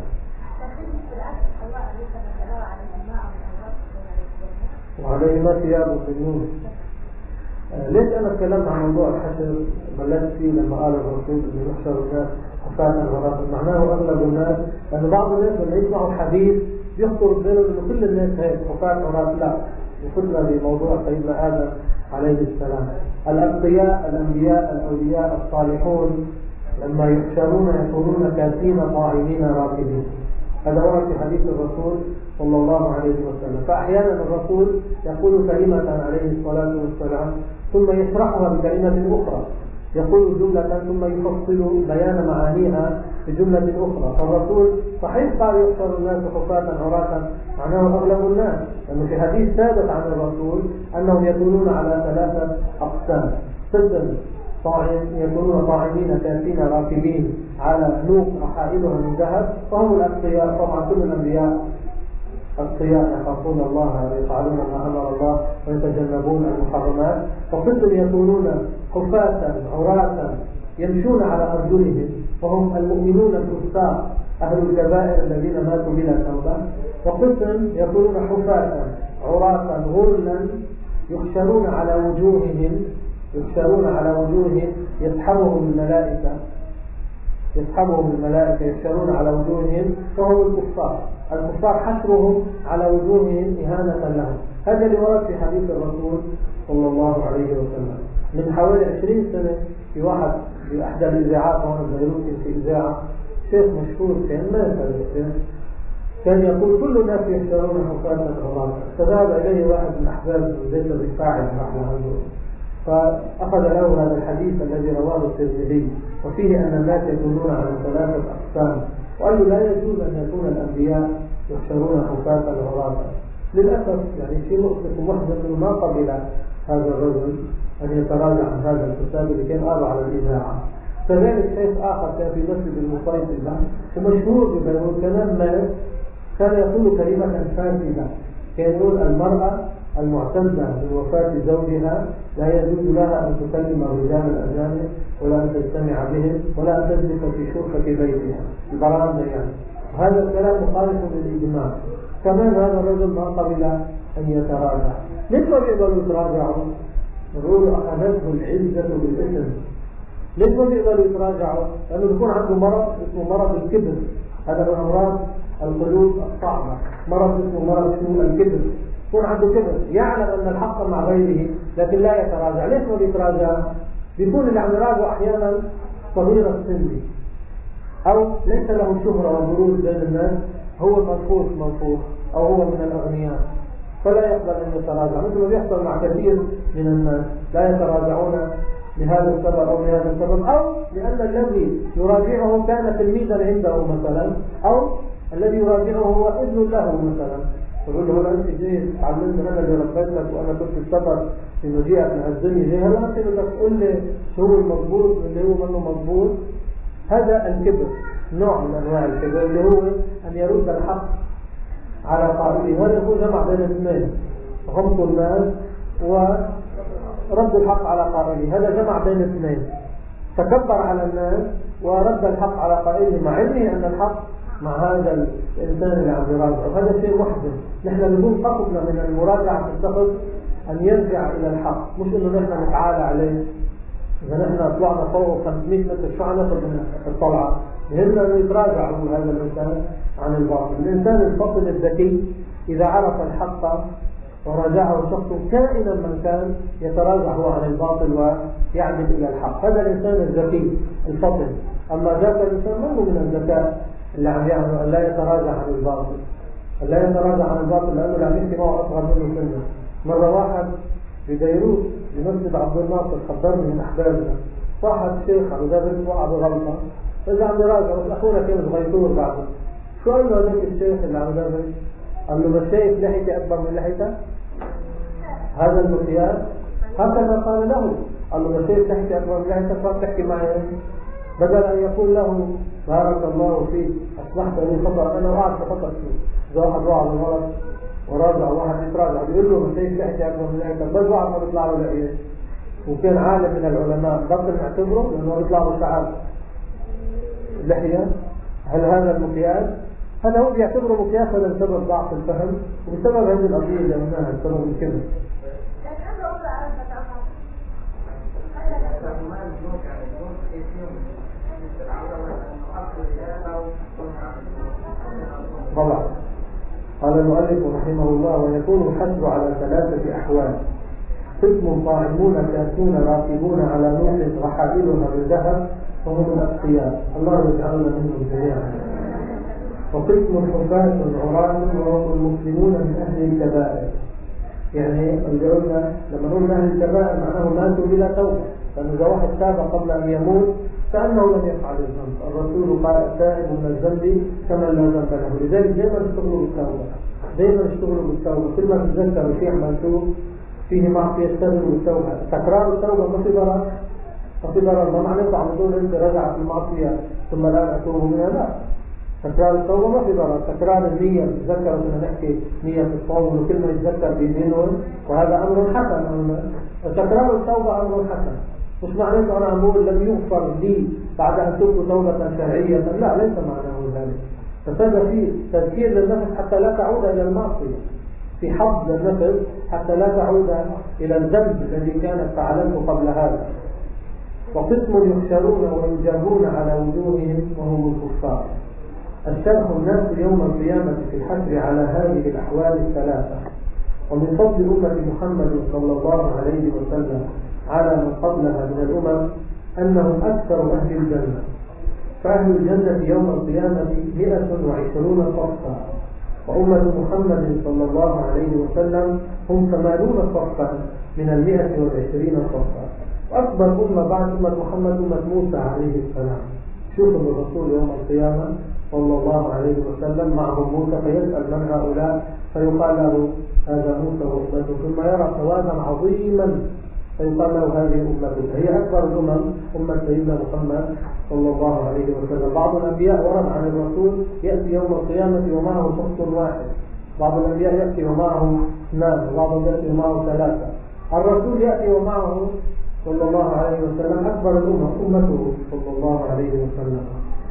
A: وعليهما ثياب في النور. آه ليش أنا تكلمت عن موضوع الحشر بلشت فيه لما قال الرسول إنه يحشر الناس حفاة عراة؟ معناه أغلب الناس، لأن بعض الناس لما يسمعوا الحديث يخطر بينهم إنه كل الناس هيك حفاة عراة. لا، وصلنا بموضوع سيدنا آدم عليه السلام. الأتقياء الأنبياء الأولياء الصالحون لما يحشرون يكونون كاسين طاعنين راكبين. هذا ورد في حديث الرسول صلى الله عليه وسلم. فأحيانا الرسول يقول كلمة عليه الصلاة والسلام ثم يشرحها بكلمة أخرى، يقول جملة ثم يفصل بيان معانيها بجملة أخرى. فالرسول صحيح قال يحشر الناس حفاة عراة، معناه أغلب الناس، لأنه في حديث ثابت عن الرسول أنهم يكونون على ثلاثة أقسام: قسم يكونون طاعنين كاسين راكبين على نوق رحائلها من ذهب، فهم الأتقياء. طبعا كل الأنبياء أتقياء يخافون الله ويفعلون ما أمر الله ويتجنبون المحرمات. وقسم يكونون حفاة عراة يمشون على أرجلهم، وهم المؤمنون الكفار أهل الكبائر الذين ماتوا بلا توبة. وقسم يكونون حفاة عراة غرلا يحشرون على وجوههم يحشرون على وجوههم يسحبهم الملائكة يسحبهم الملائكة يحشرون على وجوههم، وهم الكفار. الكفار حشرهم على وجوههم إهانة لهم. هذا اللي ورد في حديث الرسول صلى الله عليه وسلم. من حوالي عشرين سنة في واحد في أحدى الإذاعات هنا ببيروت، في إذاعة شيخ مشهور كان ما يفعل كان يقول كل الناس يحشرون حفاة عراة. فذهب إليه واحد من أحباب زيد الرفاعي رحمه الله، فأخذ له هذا الحديث الذي رواه الترمذي وفيه أن الناس يكونون على ثلاثة أقسام، وقال له لا يجوز أن يكون الأنبياء يحشرون حفاة عراة. للأسف يعني في نقطة محزنة ما قبل هذا الرجل أن يتراجع عن هذا الكتاب اللي كان قاله على الإذاعة. كذلك شيخ آخر كان في مسجد المصيبة ومشهور ببيروت كلام مالك، كان يقول كلمة فاسدة، كان يقول المرأة المعتدة بوفاة زوجها لا يجوز لها أن تكلم الرجال الأجانب ولا أن تجتمع بهم ولا أن تجلس في شرفة بيتها البرامج يعني. هذا الكلام مخالف للإجماع. كمان هذا الرجل ما قبل أن يتراجع. ليش ما بيقدروا يتراجعوا؟ يقولوا أخذته العزة بالإثم. ليش ما بيقدروا يتراجعوا؟ لأنه بيكون عنده مرض اسمه مرض الكبر. هذا من أمراض القلوب الصعبة. مرض اسمه مرض اسمه الكبر. يكون عنده كبر، يعلم أن الحق مع غيره لكن لا يتراجع. ليش ما بيتراجع؟ بيكون اللي عم يراجع أحيانا صغير السن أو ليس له شهرة وبروز بين الناس، هو منفوخ منفوخ أو هو من الأغنياء فلا يقبل أن يتراجع، مثل ما يحصل مع كثير من الناس لا يتراجعون لهذا السبب أو لهذا السبب، أو لأن الذي يراجعه كان تلميذا عنده مثلا، أو الذي يراجعه هو ابن له مثلا. تقول له أنت جيد علمت أنا اللي ربيتك وأنا كنت السبب في مجيئك لهالدنيا، جاي هلا أنت بدك تقول لي شو هو المضبوط واللي هو منه مضبوط. هذا الكبر، نوع من أنواع الكبر اللي هو أن يرد الحق على قائله. وهذا يكون جمع بين اثنين: غمط الناس ورد الحق على قائله. هذا جمع بين اثنين: تكبر على الناس ورد الحق على قائله، مع علمه أن الحق مع هذا الإنسان اللي عم يراجع. وهذا شيء محزن. نحن بدون قصدنا من المراجعة في الشخص أن يرجع إلى الحق، مش إنه نحن نتعالى عليه. إذا نحن طلعنا فوق خمسمائة متر شو عناخذ من الطلعة؟ يهمنا أنه يتراجع هذا الإنسان عن الباطل. الإنسان الفطن الذكي إذا عرف الحق وراجعه شخص كائنا من كان يتراجع هو عن الباطل ويعمل إلى الحق. هذا الإنسان الذكي الفطن. أما ذاك الإنسان ما هو من الذكاء اللي عم يعمل أن لا يتراجع عن الباطل، أن لا يتراجع عن الباطل لأنه اللي عم يحكي معه أصغر منه سنة. مرة واحد في بيروت بمسجد عبد الناصر خبرني من أحبابنا، واحد شيخ عم يدرس وقع بغلطة، إذا عم يراجع بس أخونا كان صغير بعده. شو قال له هذاك الشيخ اللي عم يدرس؟ قال له بس شايف لحيتي أكبر من لحيتك؟ هذا المقياس؟ هكذا قال له. قال له بس شايف لحيتي أكبر من لحيتك صار تحكي معي؟ بدل أن يقول له بارك الله فيك أصلحت لي خطأ، أنا وقعت خطأ فيه. إذا واحد وقع بالغلط وراجع واحد يتراجع بيقول له بس شايف لحيتي أكبر من لحيتك، بس واحد ما بيطلع له لحية وكان عالم من العلماء بطل نعتبره لأنه بيطلع له شعر اللحية. هل هذا المقياس؟ هذا هو بيعتبره مقياس بسبب ضعف الفهم وبسبب هذه القضية اللي قلناها بسبب الكذب. طبعا قال المؤلف رحمه الله: ويكون الحسب على ثلاثة أحوال. قسم طاعمون كاسون راكبون على نوح رحائلها بذهب وهم الأتقياء، الله يجعلنا منهم جميعا. وقسم حفاة عراة وهم المسلمون من أهل الكبائر، يعني اللي قلنا لما نقول أهل الكبائر معناه ماتوا بلا توبة، لأن إذا واحد تاب قبل أن يموت كأنه لم يفعل الذنب. الرسول قال تائب من الذنب كما لا ذنب له. لذلك دائما اشتغلوا بالتوبة، دائما اشتغلوا بالتوبة. كل ما تتذكروا شيء عملتوه فيه معصية اشتغلوا بالتوبة. تكرار التوبة ما في ضرر، ما في ضرر. ما معناته عم تقول أنت رجعت المعصية ثم الآن أتوب منها، لا. تكرار التوبة ما في ضرر. تكرار النية، تذكروا كنا نحكي نية في الصوم وكل ما يتذكر بيدينه، وهذا أمر حسن. تكرار التوبة أمر حسن. مش معناته أنا أقول لم يغفر لي بعد أن تبت توبة شرعية، لا، ليس معناه ذلك. فهذا فيه تذكير للنفس حتى لا تعود إلى المعصية، في حفظ النفس حتى لا تعود إلى الذنب الذي كانت فعلته قبل هذا. وقسم يحشرون ويجرون على وجوههم وهم الكفار. الشرح الناس يوم القيامة في الحشر على هذه الأحوال الثلاثة. ومن فضل أمة محمد صلى الله عليه وسلم على من قبلها من الأمم أنهم أكثر أهل الجنة، فأهل الجنة يوم القيامة مئة وعشرون صفا، وأمة محمد صلى الله عليه وسلم هم ثمانون صفا من المئة والعشرين صفا. وأكبر أمة بعد أمة محمد أمة موسى عليه السلام. شوفوا الرسول يوم القيامة صلى الله عليه وسلم معهم موسى، فيسأل من هؤلاء فيقال له هذا موسى وأمته، ثم يرى سوادا عظيما فيقال له هذه أمته. هي أكبر الأمم أمة سيدنا محمد صلى الله عليه وسلم. بعض الأنبياء ورد عن الرسول يأتي يوم القيامة ومعه شخص واحد، بعض الأنبياء يأتي ومعه اثنان، وبعضهم يأتي ومعه ثلاثة. الرسول يأتي ومعه صلى الله عليه وسلم أكبر الأمة أمته صلى الله عليه وسلم.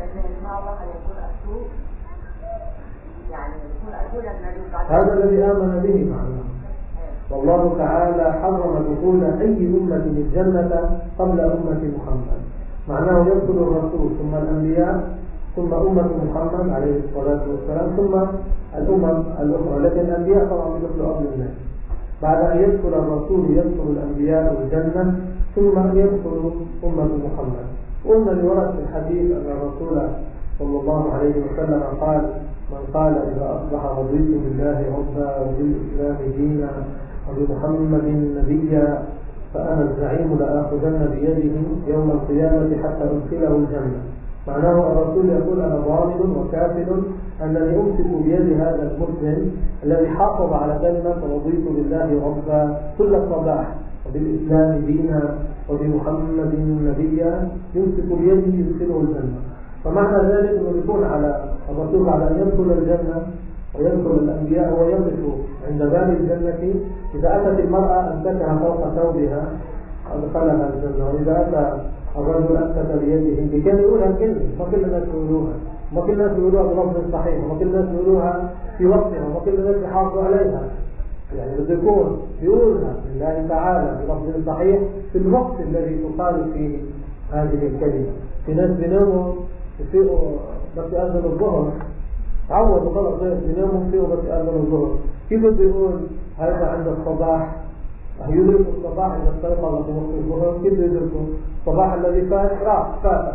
A: هذا الذي آمن به معنا. والله تعالى حرم دخول أي أمة الجنة قبل أمة محمد، معناه يدخل الرسول ثم الأنبياء ثم أمة محمد عليه الصلاة والسلام ثم الأمم الأخرى. لكن الأنبياء طبعا يدخلوا قبل الناس. بعد أن يدخل الرسول يدخل الأنبياء الجنة ثم يدخل أمة محمد. قلنا لورد في الحديث أن الرسول صلى الله عليه وسلم قال من قال إذا أصبح رضيت بالله ربا وبالإسلام دينا وبمحمد نبيا فأنا الزعيم لآخذن بيده يوم القيامة حتى أدخله الجنة. معناه الرسول يقول أنا ضامن وكافل أنني أمسك بيد هذا المسلم الذي حافظ على كلمة رضيت بالله ربا كل الصباح وبالإسلام دينا وبمحمد نبيا، يمسك بيده يدخله الجنة. فمعنى ذلك أنه يكون على الرسول على أن يدخل الجنة ويدخل الأنبياء ويقف عند باب الجنة. إذا أتت المرأة أمسكها فوق ثوبها أدخلها الجنة، وإذا أتى الرجل أمسك بيده. لكن يقولها كلمة، ما كل الناس يقولوها، ما كل الناس يقولوها بلفظ صحيح، ما كل الناس يقولوها في وقتها، وما كل الناس يحافظوا عليها. يعني بده يكون يقولها لله تعالى بلفظ صحيح في الوقت الذي تقال فيه هذه الكلمة. في ناس بيناموا يفيقوا بس يأذن الظهر، عودوا خلص بيناموا يفيقوا بس يأذن الظهر. كيف بده يقول هذا عند الصباح؟ يدرك الصباح إذا استيقظ في وقت الظهر، كيف يدركه؟ الصباح الذي فات راح فات.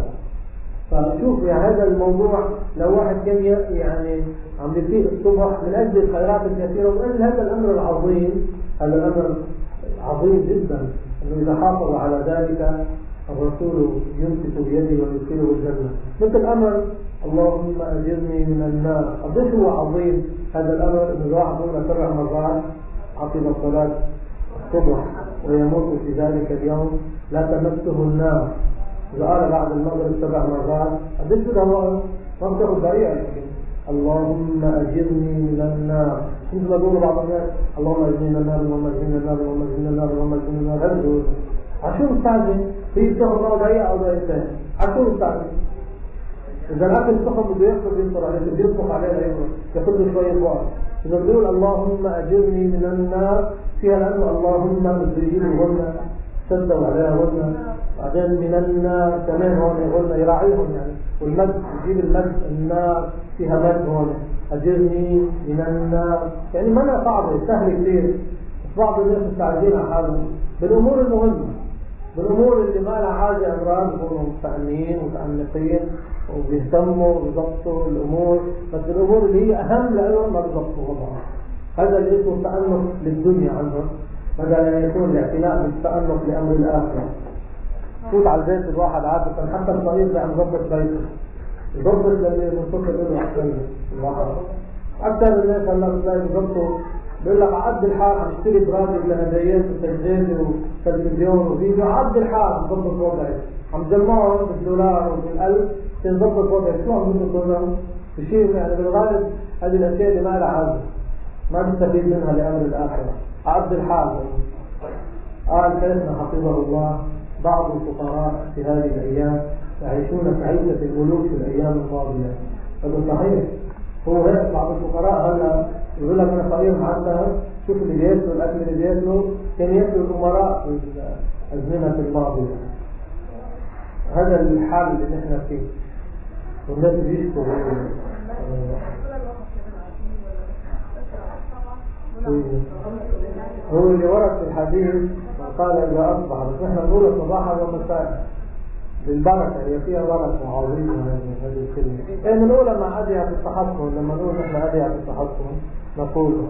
A: فشوف يعني هذا الموضوع لو واحد كان يعني عم يفيق الصبح من أجل الخيرات الكثيرة، وأن هذا الأمر العظيم، هذا الأمر عظيم جدا أنه إذا حافظ على ذلك الرسول يمسك بيده ويدخله الجنة. مثل أمر اللهم أجرني من النار، قديش هو عظيم هذا الأمر أن الواحد يقول سبع مرات عقب صلاة الصبح ويموت في ذلك اليوم لا تمسه النار. إذا قال بعد المغرب سبع مرات قديش كده هو منطقة ضريعة. لكن اللهم أجرني من النار، مثل ما يقولوا بعض الناس اللهم أجرني من النار اللهم أجرني من النار اللهم أجرني من النار اللهم أجرني من النار. هذا يقول عشان مستعجل في سخن مرة ضيقة أو ضيقتين، عشان مستعجل. إذا الأكل سخن بده يحفظ ينطر عليه، بده يطبخ عليه أيضا ياخذ له شوية وقت. إذا بيقول اللهم أجرني من النار فيها لأنه اللهم أجريهن سدوا عليها هن، بعدين من النار كمان هون هن يراعيهم يعني، والمد يجيب المد النار فيها مد هون أجرني من النار، يعني منها صعبة سهل كثير. بعض الناس مستعجلين على حالهم بالأمور المهمة، بالأمور اللي ما لها حاجة أمراض يكونوا مستأنين ومتأنقين وبيهتموا بضبطوا الأمور، بس الأمور اللي هي أهم لهم ما بضبطوها بعض. هذا اللي اسمه التأنق للدنيا عنهم، هذا لا يكون الاعتناء بالتأنق لأمر الآخرة. فوت على البيت الواحد عادة حتى الصغير بقى مضبط بيته، يضبط لما ينفصل له أحسن الواحد. أكثر الناس هلا بتلاقي يضبطوا بيقول لك عقد الحال عم يشتري برامج لهدايات وسجاده وتلفزيون وفيديو، عقد الحال مضبط وضعي، عم جمعهم بالدولار وبالألف تنضبط وضعي. شو عم يضبط وضعه؟ بشيء يعني بالغالب هذه الأشياء اللي ما لها عازة ما تستفيد منها لأمر الآخرة. عقد الحال. قال شيخنا حفظه الله: بعض الفقراء في هذه الأيام يعيشون كعيشة الملوك في الأيام الماضية. هذا صحيح. هو هيك بعض الفقراء هلا يقول لك أنا فقير حتى شوف اللي بياكلوا الأكل اللي بياكلوا كان ياكلوا الأمراء في الأزمنة الماضية. هذا الحال اللي نحن فيه والناس بيشكوا. هو اللي ورد في الحديث قال إذا أصبح، بس نحن نقول صباحا ومساء بالبركة، هي فيها بركة عظيمة هذه الكلمة. إيه بنقولها مع أدعية التحصن، لما نقول نحن أدعية التحصن نقولها.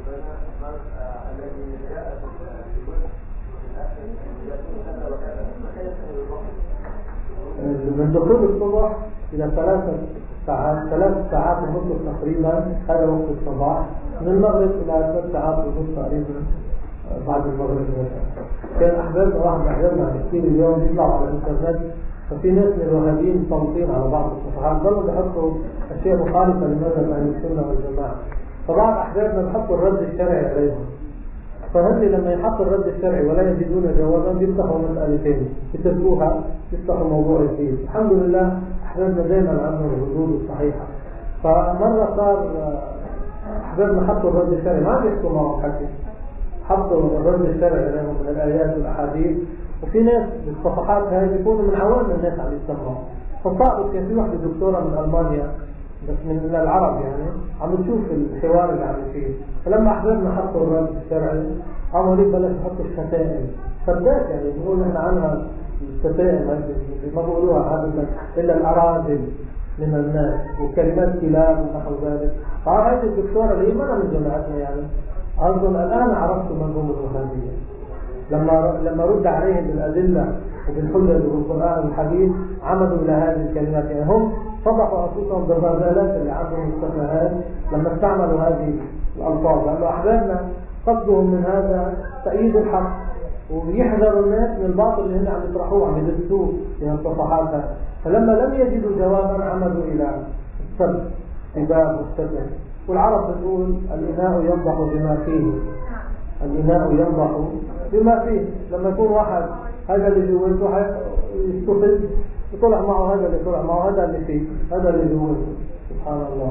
A: من دخول الصبح إلى ثلاثة ساعات ثلاث ساعات ونصف تقريبا، هذا وقت الصباح. من المغرب إلى ثلاث ساعات ونصف تقريبا بعد المغرب. كان أحبابنا واحد أحبابنا كثير اليوم يطلعوا على الإنترنت، ففي ناس من الوهابيين صوتين على بعض الصفحات ضلوا بيحطوا أشياء مخالفة لمذهب أهل السنة والجماعة. فبعض أحبابنا بيحطوا الرد الشرعي عليهم، فهم لما يحطوا الرد الشرعي ولا يجدون جوابا بيفتحوا مسألة ثانية يتركوها يفتحوا موضوع جديد. الحمد لله أحبابنا دائما عندهم الردود الصحيحة. فمرة صار أحبابنا حطوا الرد الشرعي ما بيحكوا معه حكي، حطوا الرد الشرعي عليهم من الآيات والأحاديث. وفي ناس بالصفحات هاي بيكونوا من عوام الناس عم يسمعوا. فصارت كان في واحدة دكتورة من ألمانيا بس من العرب يعني عم تشوف الحوار اللي عم يصير، فلما أحبابنا حطوا الرد الشرعي قاموا ليه بلش يحطوا الشتائم. فبدأت يعني بنقول نحن عنها الشتائم ما بقولوها عادة إلا الأراذل من الناس وكلمات كلاب ونحو ذلك. فهذه الدكتورة اللي ما من جماعتنا يعني أظن الآن عرفت منظومة الوهابية لما لما رد عليهم بالأدلة وبالحجة بالقرآن والحديث عمدوا إلى هذه الكلمات. يعني هم فضحوا أنفسهم بالغزالات اللي عندهم السفهاء لما استعملوا هذه الألفاظ، لأنه أحبابنا قصدهم من هذا تأييد الحق ويحذروا الناس من الباطل اللي هم عم يطرحوه عم يدسوه في الصفحات. فلما لم يجدوا جوابا عمدوا إلى السب سباب والشتم. والعرب بتقول الإناء ينضح بما فيه، الإناء ينضح بما فيه. لما يكون واحد هذا اللي جوته يستفز يطلع معه هذا اللي طلع معه هذا اللي فيه هذا اللي جوته. سبحان الله.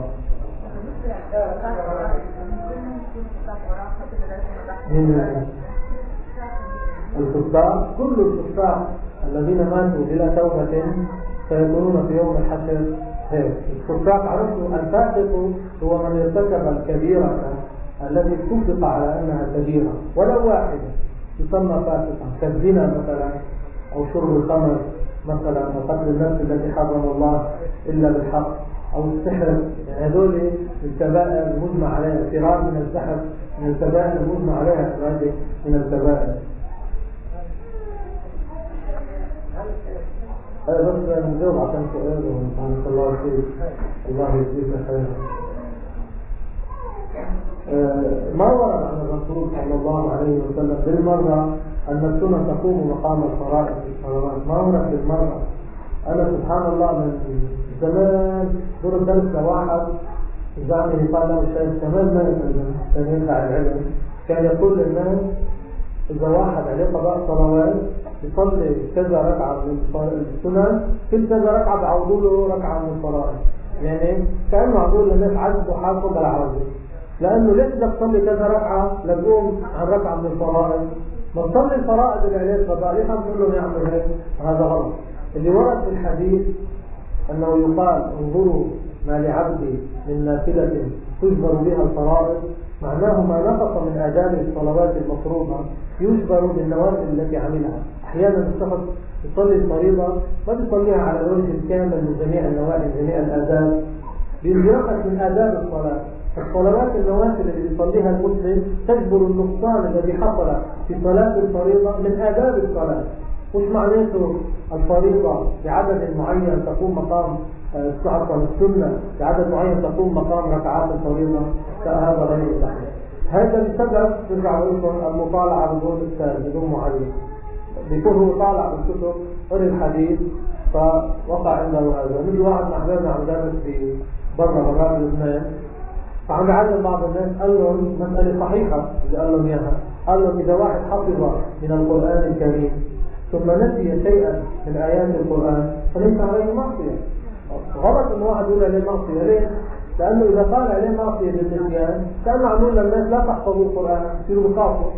A: الكفار كل الكفار الذين ماتوا بلا توبة سيكونون في يوم الحشر هيك. الكفار عرفوا الفاسق هو من ارتكب الكبيرة التي اتفق على أنها كبيرة ولو واحدة يسمى فاسقا، كالزنا مثلا أو شرب الخمر مثلا أو قتل النفس التي حرم الله إلا بالحق أو السحر. يعني هذول الكبائر المجمع عليها، الفرار من السحر من الكبائر المجمع عليها، هذه من الكبائر. هذا بس نجاوب عشان سؤاله سبحانك الله خير الله يجزيك خيرا. ما ورد عن الرسول صلى الله عليه وسلم بالمرة أن السنة تقوم مقام الفرائض في الصلوات، ما ورد بالمرة. أنا سبحان الله من زمان دور درس لواحد زعني قال له الشيخ كمان ما يتكلم كان ينفع العلم، كان يقول للناس إذا واحد عليه قضاء صلوات يصلي كذا ركعة من السنن كل كذا ركعة بعوضوا له ركعة من الفرائض. يعني كأنه عقول للناس عجز وحاكم بلا عجز، لأنه ليش بدك تصلي كذا ركعة لتقوم عن ركعة من الفرائض؟ ما تصلي الفرائض اللي عليه قضاء ليش عم تقول له يعمل هيك؟ هذا غلط. اللي ورد في الحديث أنه يقال انظروا ما لعبدي من نافلة تجبر بها الفرائض، معناه ما نقص من آداب الصلوات المفروضة يجبر بالنوافل التي عملها. أحيانا الشخص يصلي الفريضة ما بيصليها على الوجه الكامل من جميع النوافل جميع الآداب، بينقص من آداب الصلاة. الصلوات النوافل اللي يصليها المسلم تجبر النقصان الذي حصل في صلاة الفريضة من آداب الصلاة. مش معناته الفريضة بعدد معين تقوم مقام السنة بعدد معين تقوم مقام ركعات الفريضة، فهذا غير صحيح. هذا بسبب ترجع لكم المطالعة بدون كتاب بدون معلم، بيكون هو طالع بالكتب قرأ الحديث فوقع عنده هذا. مثل واحد من أحبابنا عم درس في برا برا لبنان، فعم يعلم بعض الناس قال لهم مسألة صحيحة اللي قال لهم إياها، قال لهم إذا واحد حفظ من القرآن الكريم ثم نسي شيئا من آيات القرآن فليس عليه معصية. غلط إن واحد يقول عليه معصية. ليه؟ لأنه إذا قال عليه معصية بالنسيان كان عمول للناس لا تحفظوا القرآن يصيروا بخافوا.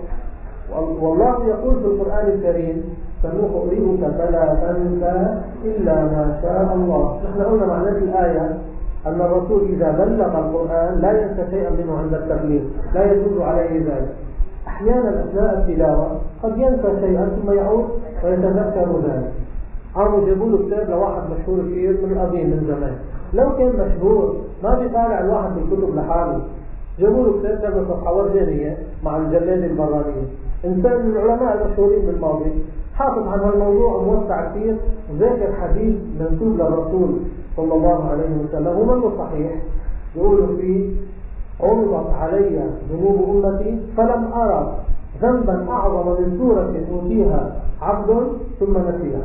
A: والله يقول في القرآن الكريم سنقرئك فلا تنسى إلا ما شاء الله. نحن قلنا معنى الآية أن الرسول إذا بلغ القرآن لا ينسى شيئا منه عند التبليغ، لا يدل عليه ذلك. أحيانا أثناء التلاوة قد ينسى شيئا ثم يعود ويتذكر ذلك. عم جابوا له كتاب لواحد مشهور كثير من قديم من زمان، لو كان مشهور ما بيطالع الواحد في الكتب لحاله، جابوا له كتاب تبع صفحة ورجانية مع الجلاد البرانية. إنسان من العلماء المشهورين بالماضي حافظ عن هالموضوع وموسع كثير وذاكر حديث منسوب للرسول صلى الله عليه وسلم ومنه صحيح، يقولوا فيه عرضت علي ذنوب أمتي فلم أرى ذنبا أعظم من سورة أوتيها عبد ثم نسيها.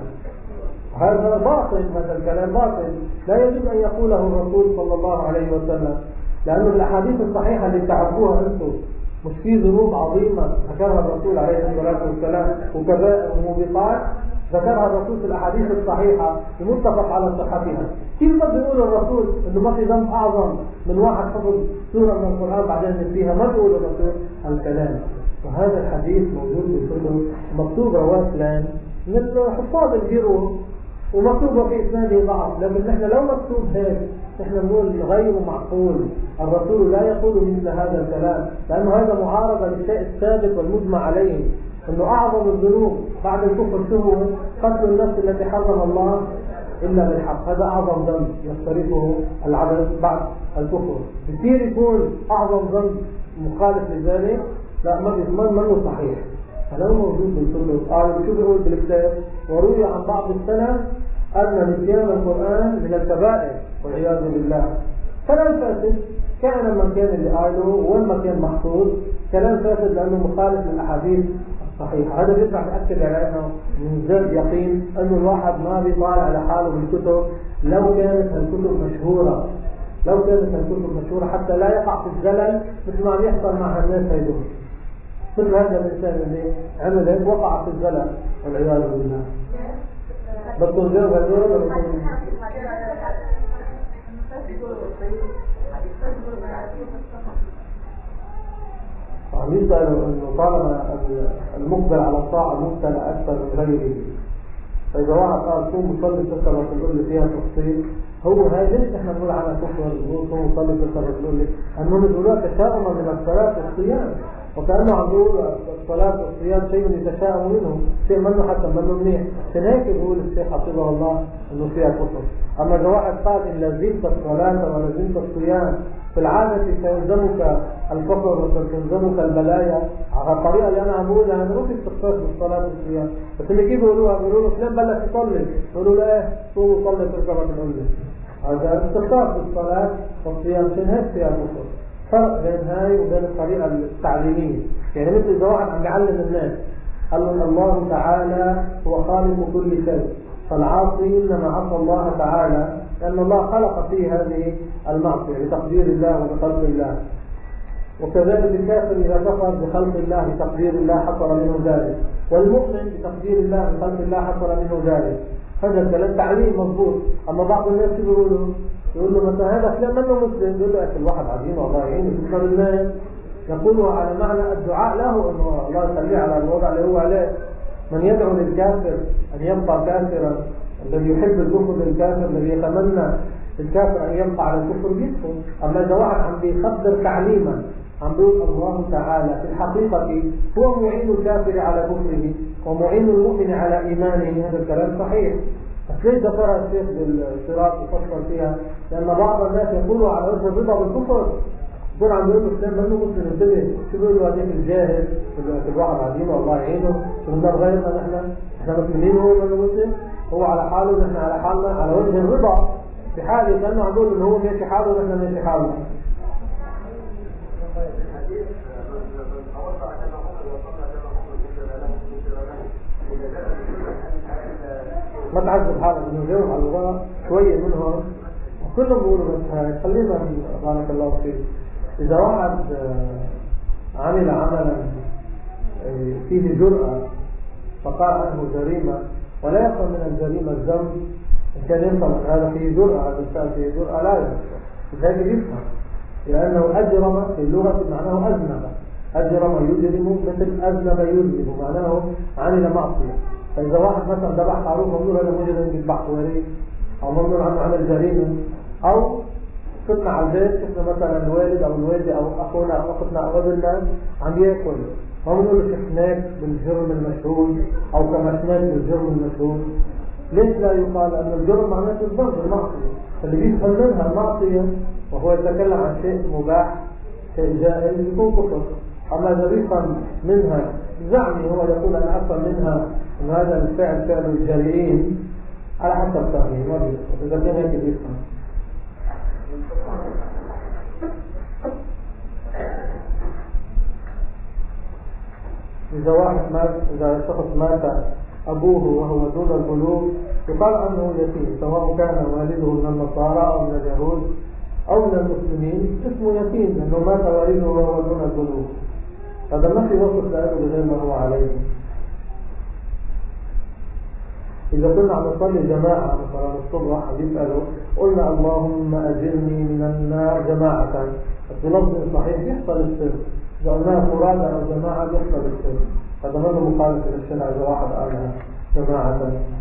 A: هذا باطل، هذا الكلام باطل، لا يجب أن يقوله الرسول صلى الله عليه وسلم، لأن الأحاديث الصحيحة اللي تعرفوها أنتم مش في ذنوب عظيمة ذكرها الرسول عليه الصلاة والسلام وكبائر وموبقات ذكرها الرسول في الأحاديث الصحيحة ومتفق على صحتها. كيف ما بيقول الرسول إنه ما في ذنب أعظم من واحد حفظ سورة من القرآن بعدين نسيها؟ ما بيقول الرسول الكلام. وهذا الحديث موجود في الكتب مكتوب رواه فلان من حفاظ الجروح ومكتوب في إسناده ضعف، لكن نحن لو مكتوب هيك نحن نقول غير معقول. الرسول لا يقول مثل هذا الكلام لأنه هذا معارضة للشيء السابق والمجمع عليه، أنه أعظم الذنوب بعد الكفر شو هو؟ قتل النفس التي حرم الله إلا بالحق، هذا أعظم ذنب يقترفه العبد بعد الكفر. بصير يكون أعظم ذنب مخالف لذلك؟ لا، ما منه صحيح. فلو موجود بالكتب قال شو بيقول بالكتاب؟ وروي عن بعض السلف أن نسيان القرآن من الكبائر والعياذ بالله. كلام فاسد، كان المكان اللي قاله والمكان محفوظ كلام فاسد لأنه مخالف للأحاديث الصحيحة. هذا بيرجع بيأكد على أنه من زاد يقين أنه الواحد ما بيطالع على حاله بالكتب لو كانت الكتب مشهورة، لو كانت الكتب مشهورة حتى لا يقع في الزلل مثل ما بيحصل مع الناس هيدول. مثل هذا الإنسان اللي عمل هيك وقع في الزلل والعياذ بالله. بدهم جاوب هدول ولا بدهم؟ عم يسألوا أنه طالما المقبل على الطاعة مبتلى أكثر من غيره، فإذا واحد قال قوم مصلي ستة بتقول لي فيها تفصيل، هو هاي ليش نحن نقول عنها كفر؟ نقول قوم مصلي ستة بتقول لي أنه نقولها تشاؤما من الصلاة والصيام، وكأنه عم يقول الصلاة والصيام شيء يتشاءم منه، شيء منه حتى منه منيح، عشان هيك بيقول الشيخ حفظه الله أنه فيها كفر. أما إذا واحد قال إن لزمت الصلاة ولزمت الصيام في العادة سيلزمك الفقر وسيلزمك البلايا على الطريقة اللي أنا عم بقولها، أنا ما في استخفاف بالصلاة والصيام، بس اللي كيف بيقولوها؟ بيقولوا له فلان بلش يصلي، بيقولوا له إيه قوم صلي تركب العلة. هذا استخفاف بالصلاة والصيام، عشان هيك فيها كفر. فرق بين هاي وبين الطريقة التعليمية. يعني مثل إذا واحد عم يعلم الناس قال له الله تعالى هو خالق كل شيء، فالعاصي إنما عصى الله تعالى لأن الله خلق فيه هذه المعصية بتقدير الله وبخلق الله. وكذلك الكافر إذا كفر بخلق الله بتقدير الله حصل منه ذلك، والمؤمن بتقدير الله بخلق الله حصل منه ذلك. هذا الكلام تعليم مضبوط. أما بعض الناس يقولوا يقول له مثلا هذا فلان منه مسلم، يقول له الواحد عظيم وضايعين يسمى الناس، يقولوا على معنى الدعاء له أنه الله يخليه على الوضع اللي هو عليه. من يدعو للكافر أن يبقى كافرا، الذي يحب الكفر للكافر، الذي يتمنى الكافر أن يبقى على الكفر بيدخل. أما إذا واحد عم بيخبر تعليما عم بيقول الله تعالى في الحقيقة هو معين الكافر على كفره ومعين المؤمن على إيمانه، هذا الكلام صحيح. بس ليش ذكرها الشيخ بالصراط وفصل فيها؟ لأن بعض الناس يقولوا على وجه الرضا بالكفر، يقول عم بيقول الإسلام منه مسلم، انتبه شو بيقولوا هذيك الجاهل في الواحد عظيم والله يعينه، شو بدنا غيرنا نحن؟ احنا مسلمين وهو منه مسلم، هو على حاله ونحن على حالنا، على وجه الرضا بحاله، كأنه عم بيقول إنه هو ماشي حاله ونحن ماشي حالنا. ما تعذب حالك انه جاوب على اللغة شوية منهم وكلهم بيقولوا بس هاي. خلينا بارك الله فيك، إذا واحد عمل عملا فيه جرأة فقال عنه جريمة ولا يفهم من الجريمة الذنب، إن كان يفهم هذا فيه جرأة، هذا الشيء فيه جرأة لا يفهم، لذلك يفهم، لأنه أجرم في اللغة معناه أذنب، أجرم يجرم مثل أذنب يذنب، معناه عمل معصية. فإذا واحد مثلا ذبح خروف ممنوع هذا مجرم يذبح وريد، أو ممنوع عنه عمل جريمة، أو فتنا على البيت شفنا مثلا الوالد أو الوالدة أو أخونا أو أختنا أو غيرنا عم يأكل، ما بنقول له شفناك بالجرم المشهور أو كمشناك بالجرم المشهور. ليش لا يقال أن الجرم معناه الذنب المعصية؟ اللي بيفهم منها المعصية وهو يتكلم عن شيء مباح شيء جائز يكون كفر. أما إذا بيفهم منها زعمي هو يقول أنا أفهم منها أن هذا الفعل فعل الجاريين على حسب فهمه، ما بيفهم إذا كان هيك بيفهم. إذا واحد مات، إذا شخص مات أبوه وهو دون البلوغ يقال عنه يتيم، سواء كان والده من النصارى أو من اليهود أو من المسلمين، اسمه يتيم لأنه مات والده وهو دون البلوغ. هذا ما في وصف له بغير ما هو عليه. إذا كنا عم نصلي جماعة مثلا الصبح بيسألوا قلنا اللهم أجرني من النار جماعة، بلفظ صحيح يحصل السر، إذا قلناها فرادى أو جماعة يحصل السر، هذا ما هو مخالف للشرع إذا واحد قالها جماعة.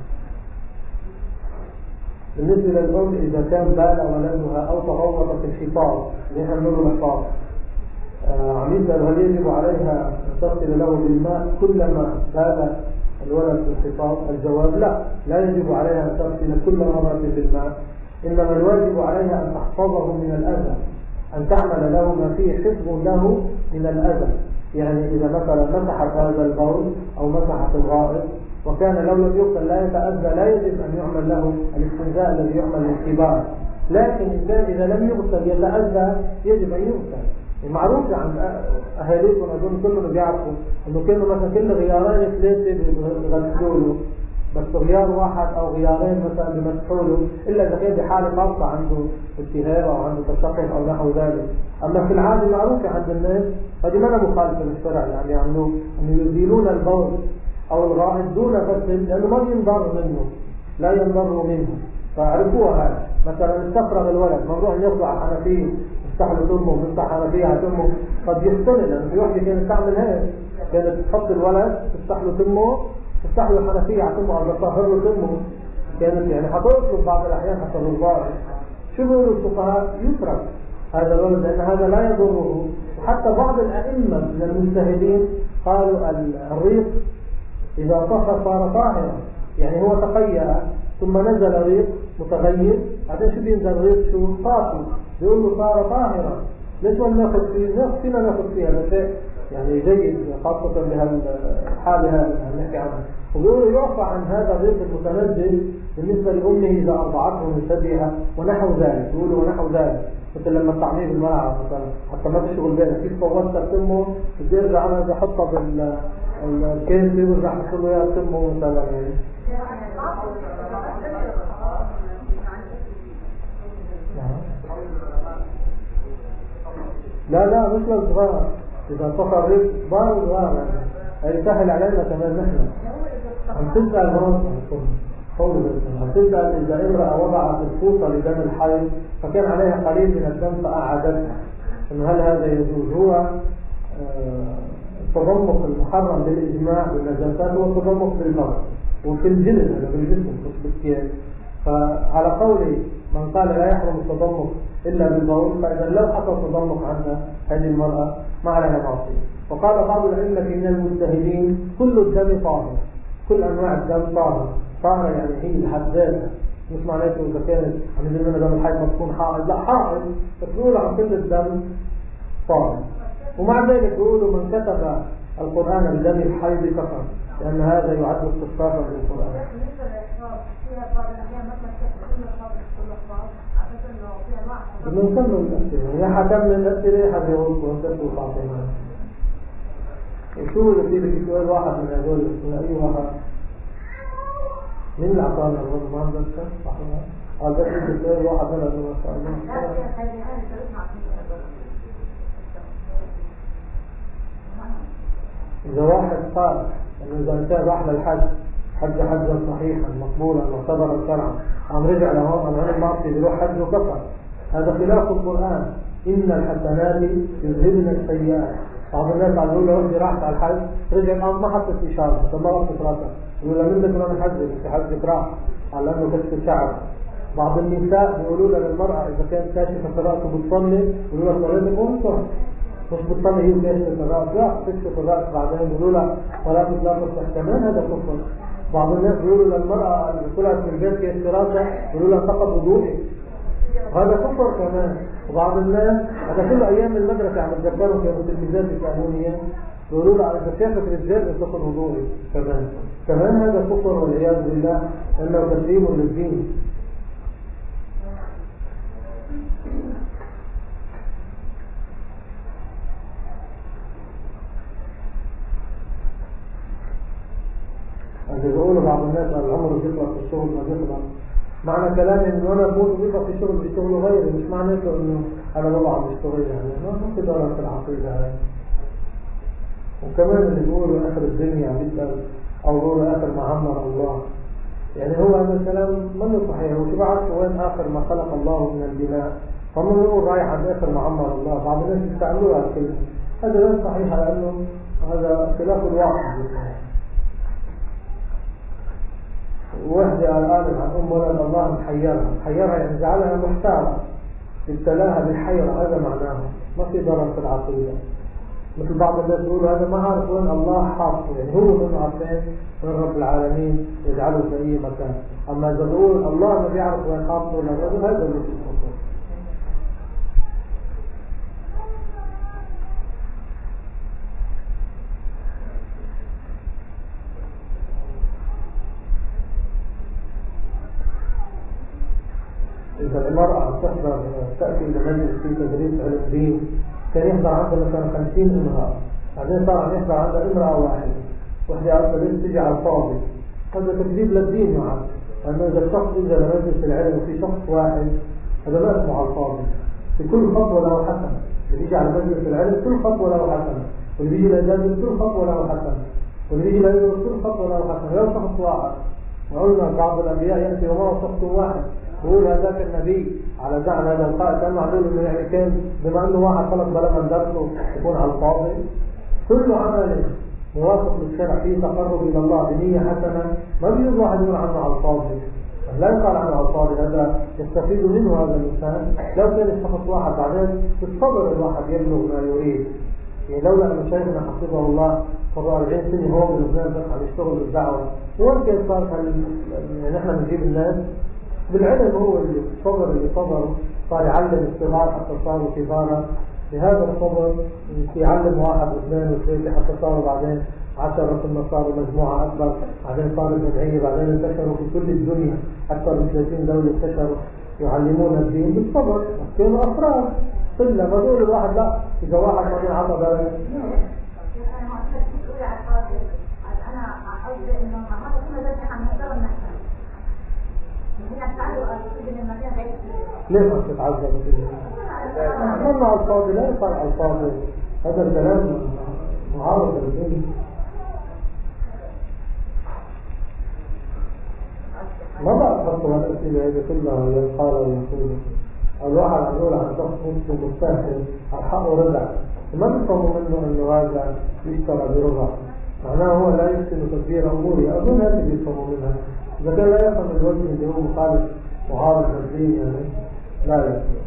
A: بالنسبة للأم إذا كان بالغ ولدها أو تغوط في الحفاظ اللي احنا بنقول الحفاظ، عم يسأل هل يجب عليها أن تغسل له بالماء كلما بالغ الولد في الحفاظ؟ الجواب لا، لا يجب عليها أن تغسل كل مرة بالماء، إنما الواجب عليها أن تحفظه من الأذى، أن تعمل له ما فيه حفظ له من الأذى. يعني إذا مثلا مسحت هذا البول أو مسحت الغائط وكان لو لم يغسل لا يتأذى، لا يجب أن يعمل له الاستنزاء الذي يعمل للكبار، لكن إذا لم يغسل يتأذى يجب أن يغسل. معروف عن أهاليكم أظن كلهم بيعرفوا إنه كانوا مثلا كل غيارين ثلاثة بيغسلوا له، بس غيار واحد أو غيارين مثلا بيمسحوا له، إلا إذا كان بحالة خاصة عنده التهاب أو عنده تشقق أو نحو ذلك. أما في العادة معروفة عند الناس، هذه ما مخالفة للشرع، يعني يعملوا أن يزيلون البول أو الغائط دون غسل لأنه ما ينضر منه، لا ينضر منه، فعرفوها هذا. مثلا استفرغ الولد ممنوع أن يخضع حنفيه يفتح له تمه ويفتح حنفيه على تمه، قد يحتمل لأنه في وحدة كانت تعمل هيك، كانت تحط الولد تفتح له تمه تفتح له الحنفيه على تمه أو تطهر له تمه، كانت يعني حتطلب بعض الأحيان حتى الرضاع. شو بيقولوا الفقهاء؟ يترك هذا الولد لأن هذا لا يضره. وحتى بعض الأئمة من المجتهدين قالوا الريق إذا طهر صار طاهرا، يعني هو تقيأ ثم نزل ريق متغير، بعدين شو بينزل ريق شو صافي، بيقول له صار طاهرا. ليش ما ناخذ فيه؟ فينا ناخذ فيه، هذا شيء يعني جيد خاصة بهالحالة هذه اللي نحكي عنها. وبيقولوا يعفى عن هذا الريق المتنزل بالنسبة لأمه إذا أرضعته من ثديها ونحو ذلك، بيقولوا ونحو ذلك، مثل لما التعمير بالملعب مثلا حتى ما تشغل بالك كيف فوتت تمه بده يرجع أنا إذا حطها بال الكيس يرجع يحط له إياها تمه مثلا يعني. لا لا مش للصغار، إذا صفر ريق صغار صغار يعني هي سهل علينا كمان نحن. عم تسأل هون عم تسأل إذا امرأة وضعت الفوطة لدم الحيض فكان عليها قليل من الدم فأعادتها، إنه هل هذا يجوز؟ هو التضمق المحرم بالإجماع بالنجاسات هو التضمق بالمرض وفي الجلد هذا بالجسم مش بالثياب. فعلى قولي من قال لا يحرم التضمك إلا بالبول، فإذا لو حصل تضمك عند هذه المرأة ما عليها معصية. وقال بعض العلمة من المجتهدين كل الدم طاهر، كل أنواع الدم طاهر. طاهر يعني هي لحد ذاتها، مش معناته إذا كانت عم يقول لنا دم الحيض تكون حائض، لا حائض، بتقول عن كل الدم طاهر. ومع ذلك يقولوا من كتب القرآن بدم الحيض كفر، لأن هذا يعد استخفافا بالقرآن. بنكمل الأسئلة، يا حكمل الأسئلة يا حد يقول وانتبهوا فاطمة. شو اللي في سؤال واحد من هذول من أي واحد؟ مين اللي أعطانا الوضع ما عندك صحيح؟ قال بس في سؤال واحد من هذول ما شاء الله. إذا واحد قال إنه إذا كان راح للحج حج حجا صحيحا مقبولا وصبرا شرعا عم رجع لهون عم عمل معصية بيروح حج وكفر، هذا خلاف القرآن. إن الحسنات يذهبن السيئات. بعض الناس قالوا له أنت راحت على الحج رجع الآن ما حطت إشارة طب ما رحت راسك، يقولوا له من بدك أنا حجك في حجك راح على أنه كشف الشعر. بعض النساء بيقولوا لها للمرأة إذا كانت كاشفة رأسه بتصلي يقولوا لها صلاتك وانصر، مش بتصلي هي كاشفة الرأس، لا تكشف الرأس بعدين يقولوا لها صلاتك لا تصح، كمان هذا كفر. بعض الناس بيقولوا للمرأة اللي طلعت من البيت كاشفة رأسها يقولوا لها سقط وضوءك، هذا كفر كمان. وبعض الناس هذا كل أيام المدرسة عم يتذكروا في التلفزيون القانونية يقولوا له إذا شافت رجال يسقط وضوءك كمان، كمان هذا كفر والعياذ بالله أنه تسليم للدين. بيقولوا بعض الناس العمر بيطلع في الشغل ما بيطلع، معنى كلامي انه انا بقول بيطلع في الشغل بيشتغلوا غيري، مش معناته انه انا بضع بشتغل، يعني ما في ضرر في العقيده هاي. وكمان اللي بيقولوا اخر الدنيا بيسال او بيقولوا اخر ما عمر الله، يعني هو هذا الكلام منه صحيح. وشو بعرف وين اخر ما خلق الله من البناء، فمن يقول رايح عند اخر ما عمر الله. بعض الناس يستعملوها الكلمه، هذا غير صحيح لانه هذا خلاف الواقع. وحدة الآدم عن أم ولد الله محيرها، محيرها يعني جعلها محتارة، ابتلاها بالحيرة، هذا معناه ما في ضرر في العقيدة. مثل بعض الناس يقولوا هذا ما عارف وين الله حاطه، يعني هو من عارفين من رب العالمين يجعله في أي مكان. أما إذا بقول الله ما بيعرف وين حاطه ولا غيره، هذا اللي في الخطوة. إذا المرأة تحضر تأتي إلى مجلس في تدريس علم الدين، كان يحضر عندها مثلا خمسين امرأة، بعدين صار عم يحضر عندها امرأة واحدة، وحدة أصلا تجي على الفاضي، هذا تكذيب للدين معه. لأنه إذا الشخص إجا لمجلس العلم وفي شخص واحد هذا ما اسمه على الفاضي، في كل خطوة له حسنة. اللي بيجي على مجلس العلم كل خطوة له حسنة، واللي بيجي لإجازة كل خطوة له حسنة، واللي بيجي لإجازة كل خطوة له حسنة، لو شخص واحد. وقلنا بعض الأنبياء يأتي ومعه شخص واحد، يقول هذاك النبي على زعم هذا القائد كان معلوم انه يعني كان بما انه واحد خلص بلا من درسه يكون على الفاضي. كل عمل موافق للشرع فيه تقرب الى الله بنية حسنة ما بيجوز واحد يقول عنه على الفاضي، لا يقال عنه على الفاضي، هذا يستفيد منه هذا الانسان. لو كان الشخص واحد بعدين بالصبر الواحد يبلغ ما يريد. يعني لولا ان شيخنا حفظه الله قبل أربعين سنة هو بلبنان بس على يشتغل بالدعوة، وممكن صار يعني نحن بنجيب الناس بالعلم، هو اللي الصبر اللي صبر صار يعلم الصغار حتى صاروا كبارا، بهذا الصبر يعلم واحد واثنين وثلاثة حتى صاروا بعدين عشرة، ثم صاروا مجموعة أكبر، بعدين صاروا جمعية، بعدين انتشروا في كل الدنيا، أكثر من ثلاثين دولة انتشروا يعلمون الدين بالصبر. كانوا أفراد قلة، ما دول الواحد لا إذا واحد ما يعطى بالك. ليه ما تتعذب فيه؟ أتمنى على الفاضي، لا يقال على الفاضي، هذا الكلام معارض للدين. ما بقى تحطوا هالأسئلة هذه كلها يقال ويقول. الواحد يقول عن شخص مسلم مستهل الحق رجع، ما بيفهموا منه انه هذا يشترى بربع، معناه هو لا يحسن تدبير اموره. اظن هذا اللي يفهموا منها. اذا كان لا يفهم الوجه اللي هو مخالف وعارف الدين يعني لا يكفر.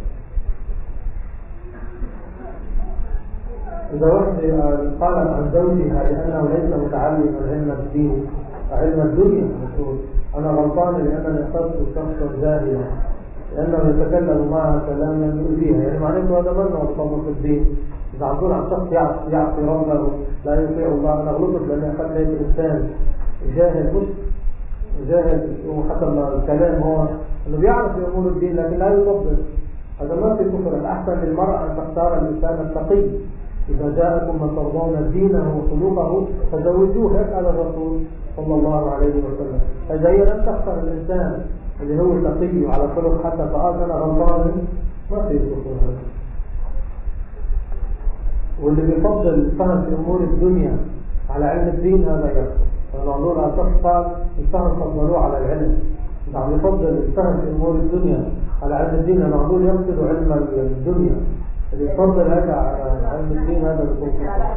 A: إذا وحدة قالت عن زوجها لأنه ليس متعلما علم الدين علم الدنيا، المفروض أنا غلطان لأنني اخترت شخصا جاهلا لأنه يتكلم معها كلاما يؤذيها، يعني معناته هذا منه مرتبط في الدين. إذا عم تقول عن شخص يعصي ربه لا يطيع الله، أنا غلطت لأني أخذت هيك إنسان جاهل، مش جاهل وحسب الكلام هو إنه بيعرف أمور الدين لكن لا يطبق، هذا ما في كفر. الأحسن للمرأة أن تختار الإنسان التقي، إذا جاءكم من ترضون دينه وخلقه فزوجوه، هيك قال الرسول صلى الله عليه وسلم. فإذا هي لم تختار الإنسان اللي هو تقي وعلى خلق حتى فقال أنا غلطان، ما في كفر هذا. واللي بيفضل فهم في أمور الدنيا على علم الدين هذا يكفر. فالمعلوم على تفصل الفهم فضلوه على العلم، عم يفضل الفهم في أمور الدنيا على علم الدين، المعلوم يفضل علم الدنيا، اللي يفضل هذا على علم الدين هذا بيكون كفر.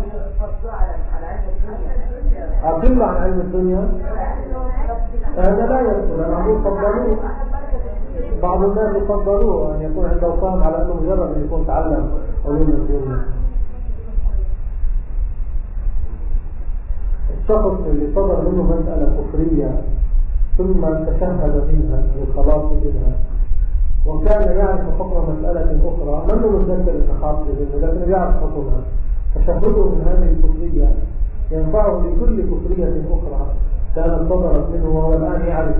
A: أقل عن علم الدنيا هذا لا يكفر، المعلوم فضلوه. بعض الناس يفضلوه أن يكون عنده فهم على أنه مجرد أن يكون تعلم علوم الدنيا. الشخص اللي صدر منه مسألة كفرية ثم تشهد منها للخلاص منها وكان يعرف حكم مسألة أخرى، منه متذكر الخاص منه لكنه يعرف حكمها، تشهده من هذه الكفرية ينفعه لكل كفرية أخرى كانت صدرت منه وهو الآن يعرف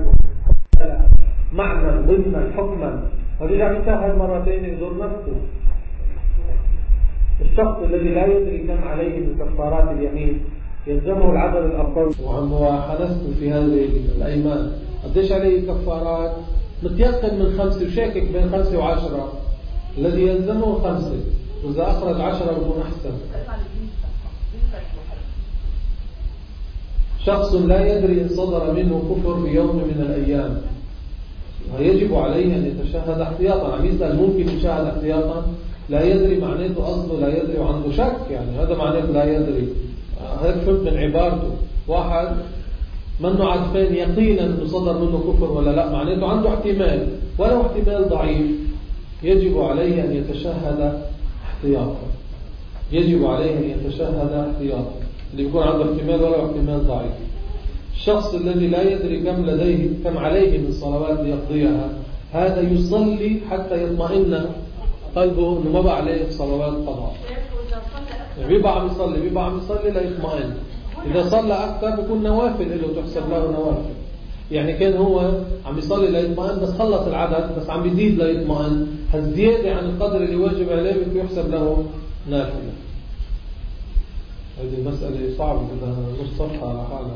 A: معنى ضمنا حكما، ورجع يشاهد مرتين يزور نفسه. الشخص الذي لا يدري كم عليه من كفارات اليمين يلزمه العدد الأفضل. وحدثت في هذه الأيمان قديش عليه كفارات، متيقن من خمسة وشاكك بين خمسة وعشرة، الذي يلزمه خمسة، وإذا أخرج عشرة بيكون أحسن. شخص لا يدري إن صدر منه كفر في يوم من الأيام ويجب عليه أن يتشهد احتياطا. عم يسأل ممكن يشهد احتياطا؟ لا يدري معناته قصده لا يدري وعنده شك، يعني هذا معناته لا يدري. هيك فهمت من عبارته. واحد منه عارفين يقينا انه صدر منه كفر ولا لا، معناته عنده احتمال ولو احتمال ضعيف، يجب عليه ان يتشهد احتياطا. يجب عليه ان يتشهد احتياطا، اللي بيكون عنده احتمال ولو احتمال ضعيف. الشخص الذي لا يدري كم لديه كم عليه من صلوات ليقضيها، هذا يصلي حتى يطمئن قلبه انه ما بقى عليه صلوات قضاء. يعني بيبقى عم يصلي بيبقى عم يصلي ليطمئن. إذا صلى أكثر بيكون نوافل له تحسب له نوافل. يعني كان هو عم يصلي ليطمئن بس خلص العدد بس عم بيزيد ليطمئن، هالزيادة عن القدر اللي واجب عليه بده يحسب له نافلة. هذه المسألة صعبة بدها نص صفحة على حالها.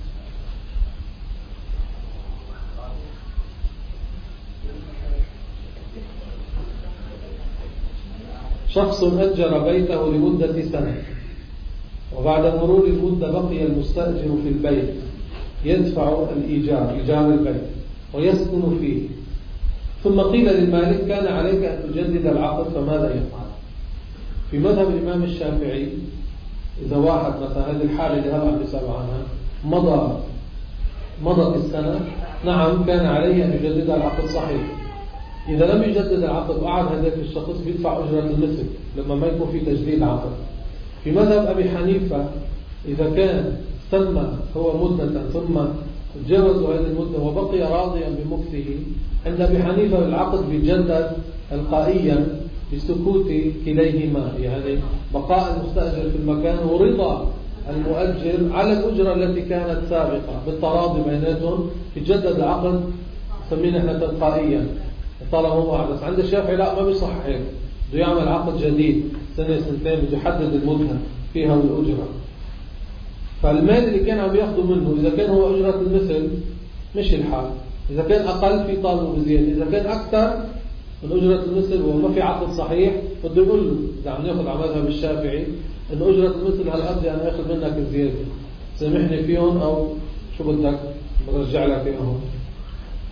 A: شخص أجر بيته لمدة سنة وبعد مرور المدة بقي المستأجر في البيت يدفع الإيجار إيجار البيت ويسكن فيه، ثم قيل للمالك كان عليك أن تجدد العقد، فماذا يفعل؟ في مذهب الإمام الشافعي إذا واحد مثلا هذه الحالة اللي هذا عم يسأل عنها مضى مضت السنة، نعم كان عليه أن يجدد العقد صحيح. إذا لم يجدد العقد وقعد هذاك الشخص بيدفع أجرة المثل لما ما يكون في تجديد عقد. في مذهب أبي حنيفة إذا كان سمى هو مدة ثم تجاوزوا هذه المدة وبقي راضيا بمكثه، عند أبي حنيفة العقد بيتجدد تلقائيا بسكوت كليهما، يعني بقاء المستأجر في المكان ورضا المؤجر على الأجرة التي كانت سابقة بالتراضي بيناتهم، يتجدد العقد سمينا احنا تلقائيا طالما هو عبس. عند الشافعي لا، ما بيصح هيك، بده يعمل عقد جديد سنة سنتين، بده يحدد المدة فيها والأجرة. فالمال اللي كان عم ياخده منه إذا كان هو أجرة المثل مش الحال، إذا كان أقل في طالب بزيادة، إذا كان أكثر من أجرة المثل وما في عقد صحيح بده يقول له إذا عم ياخذ على مذهب الشافعي إن أجرة المثل هالقد أنا أخذ منك الزيادة، سامحني فيهم أو شو بدك برجع لك إياهم.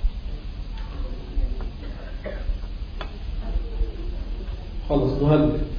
A: خلص مهلك.